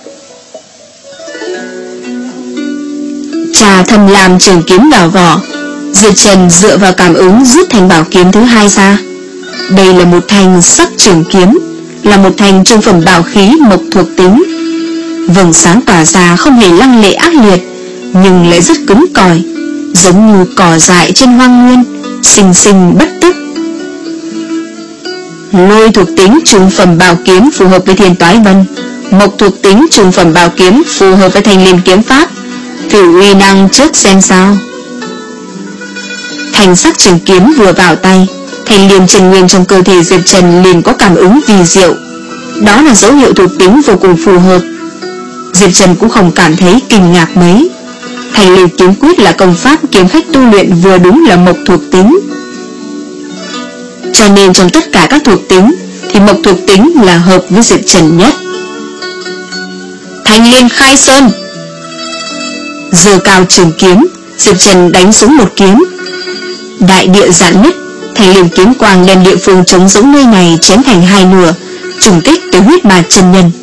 Trà thầm làm trường kiếm vào vỏ, Diệp Trần dựa vào cảm ứng rút thanh bảo kiếm thứ hai ra. Đây là một thanh sắc trường kiếm, là một thanh trung phẩm bảo khí mộc thuộc tính. Vầng sáng tỏa ra không hề lăng lệ ác liệt, nhưng lại rất cứng cỏi, giống như cỏ dại trên hoang nguyên, sinh sinh bất tức. Lôi thuộc tính trung phẩm bảo kiếm phù hợp với thiên toái vân, mộc thuộc tính trung phẩm bảo kiếm phù hợp với thanh liên kiếm pháp. Thử uy năng trước xem sao. Thanh sắc trường kiếm vừa vào tay, thanh liên chân nguyên trong cơ thể Diệp Trần liền có cảm ứng kỳ diệu. Đó là dấu hiệu thuộc tính vô cùng phù hợp. Diệp Trần cũng không cảm thấy kinh ngạc mấy. Thanh liên kiếm quyết là công pháp kiếm khách tu luyện vừa đúng là mộc thuộc tính, cho nên trong tất cả các thuộc tính thì mộc thuộc tính là hợp với Diệp Trần nhất. Thanh liên khai sơn. Giơ cao trường kiếm, Diệp Trần đánh xuống một kiếm. Đại địa rạn nứt, thanh liên kiếm quang đem địa phương trống rỗng nơi này chém thành hai nửa, trùng kích tới huyết ma chân nhân.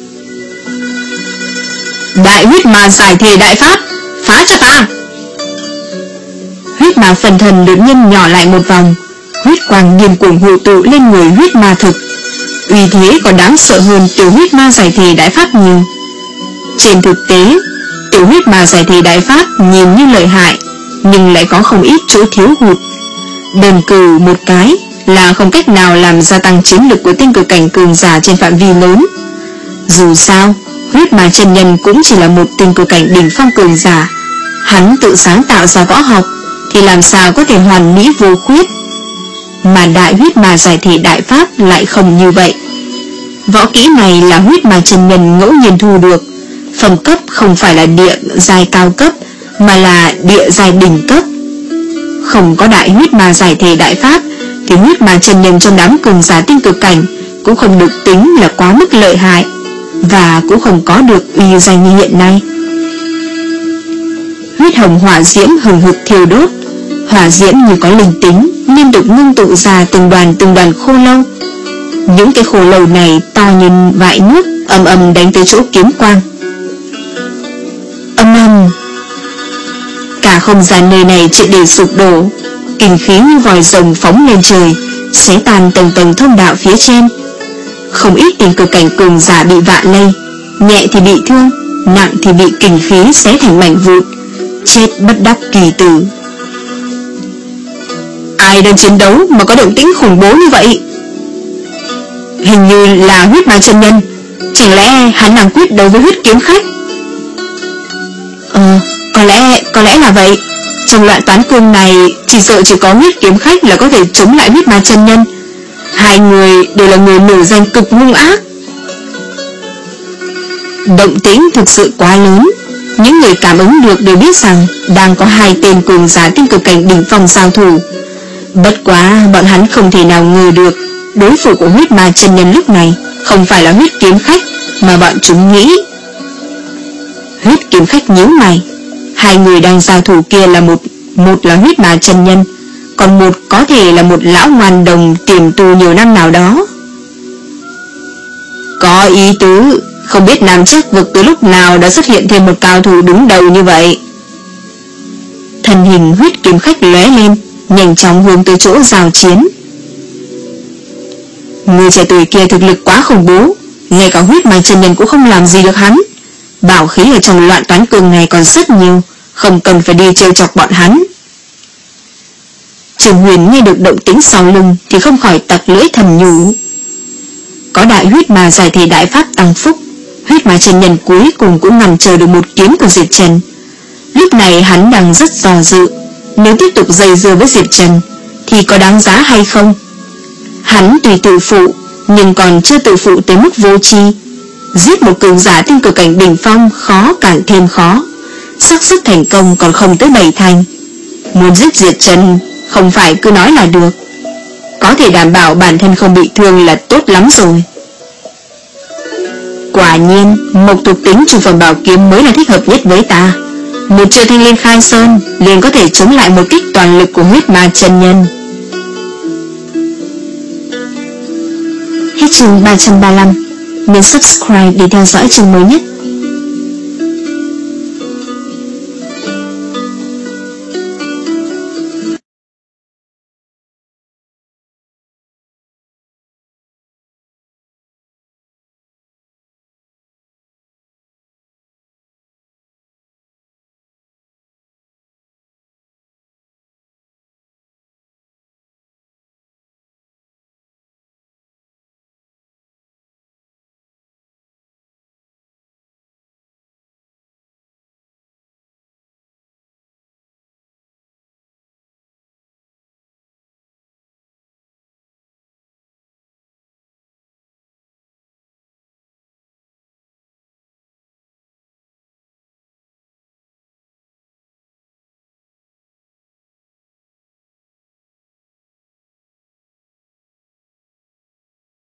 Đại huyết ma giải thể đại pháp, phá cho ta! huyết ma phần thần đột nhiên nhỏ lại một vòng, huyết quang điên cuồng hội tụ lên người huyết ma thực. Uy thế còn đáng sợ hơn tiểu huyết ma giải thể đại pháp nhiều. Trên thực tế, tiểu huyết ma giải thể đại pháp nhìn như lợi hại, nhưng lại có không ít chỗ thiếu hụt. Đơn cử một cái là không cách nào làm gia tăng chiến lực của tinh cực cảnh cường giả trên phạm vi lớn. Dù sao, huyết ma chân nhân cũng chỉ là một tinh cực cảnh đỉnh phong cường giả. Hắn tự sáng tạo ra võ học thì làm sao có thể hoàn mỹ vô khuyết. Mà đại huyết ma giải thể đại pháp lại không như vậy. Võ kỹ này là huyết ma chân nhân ngẫu nhiên thu được. Phẩm cấp không phải là địa giai cao cấp, mà là địa giai đỉnh cấp. Không có đại huyết ma giải thể đại pháp thì huyết ma chân nhân trong đám cường giả tinh cực cảnh cũng không được tính là quá mức lợi hại, và cũng không có được uy danh như hiện nay. Huyết hồng hỏa diễm hừng hực thiêu đốt, hỏa diễm như có linh tính, liên tục ngưng tụ ra từng đoàn từng đoàn khô lâu. Những cái khô lâu này to như vại nước, ầm ầm đánh tới chỗ kiếm quang. Âm ầm, cả không gian nơi này triệt để sụp đổ, kinh khí như vòi rồng phóng lên trời, xé tan tầng tầng thông đạo phía trên. Không ít tinh cực cảnh cường giả bị vạ lây, nhẹ thì bị thương, nặng thì bị kinh khí xé thành mảnh vụn, chết bất đắc kỳ tử. Ai đang chiến đấu mà có động tĩnh khủng bố như vậy? Hình như là huyết ma chân nhân. Chẳng lẽ hắn đang quyết đấu với huyết kiếm khách? Ờ, có lẽ, có lẽ là vậy. Trong loạn toán cương này, chỉ sợ chỉ có huyết kiếm khách là có thể chống lại huyết ma chân nhân. Hai người đều là người nổi danh cực hung ác. Động tĩnh thực sự quá lớn. Những người cảm ứng được đều biết rằng đang có hai tên cường giả tinh cực cảnh đỉnh phong giao thủ. Bất quá bọn hắn không thể nào ngờ được đối thủ của huyết ma chân nhân lúc này không phải là huyết kiếm khách mà bọn chúng nghĩ. Huyết kiếm khách nhíu mày. Hai người đang giao thủ kia là một Một là huyết ma chân nhân, còn một có thể là một lão ngoan đồng tiềm tu nhiều năm nào đó. Có ý tứ. Không biết Nam Chắc Vực từ lúc nào đã xuất hiện thêm một cao thủ đứng đầu như vậy. Thân hình huyết kiếm khách lóe lên, nhanh chóng hướng tới chỗ giao chiến. Người trẻ tuổi kia thực lực quá khủng bố, ngay cả huyết ma chân nhân cũng không làm gì được hắn. Bảo khí ở trong loạn toán cường này còn rất nhiều, không cần phải đi trêu chọc bọn hắn. Trường Huyền nghe được động tĩnh sau lưng thì không khỏi tặc lưỡi thầm nhủ. Có đại huyết ma giải thể đại pháp tăng phúc, huyết ma chân nhân cuối cùng cũng nằm chờ được một kiếm của Diệp Trần. Lúc này hắn đang rất do dự, nếu tiếp tục dây dưa với Diệp Trần thì có đáng giá hay không. Hắn tùy tự phụ, nhưng còn chưa tự phụ tới mức vô tri. Giết một cường giả tinh cực cảnh đỉnh phong khó càng thêm khó, xác suất thành công còn không tới bảy thành. Muốn giết Diệp Trần không phải cứ nói là được, có thể đảm bảo bản thân không bị thương là tốt lắm rồi. Quả nhiên mộc thuộc tính trung phẩm bảo kiếm mới là thích hợp nhất với ta. Một chiêu thanh liên khai sơn liền có thể chống lại một kích toàn lực của huyết ma chân nhân. Hết chương ba trăm ba mươi lăm. Nhấn subscribe để theo dõi chương mới nhất.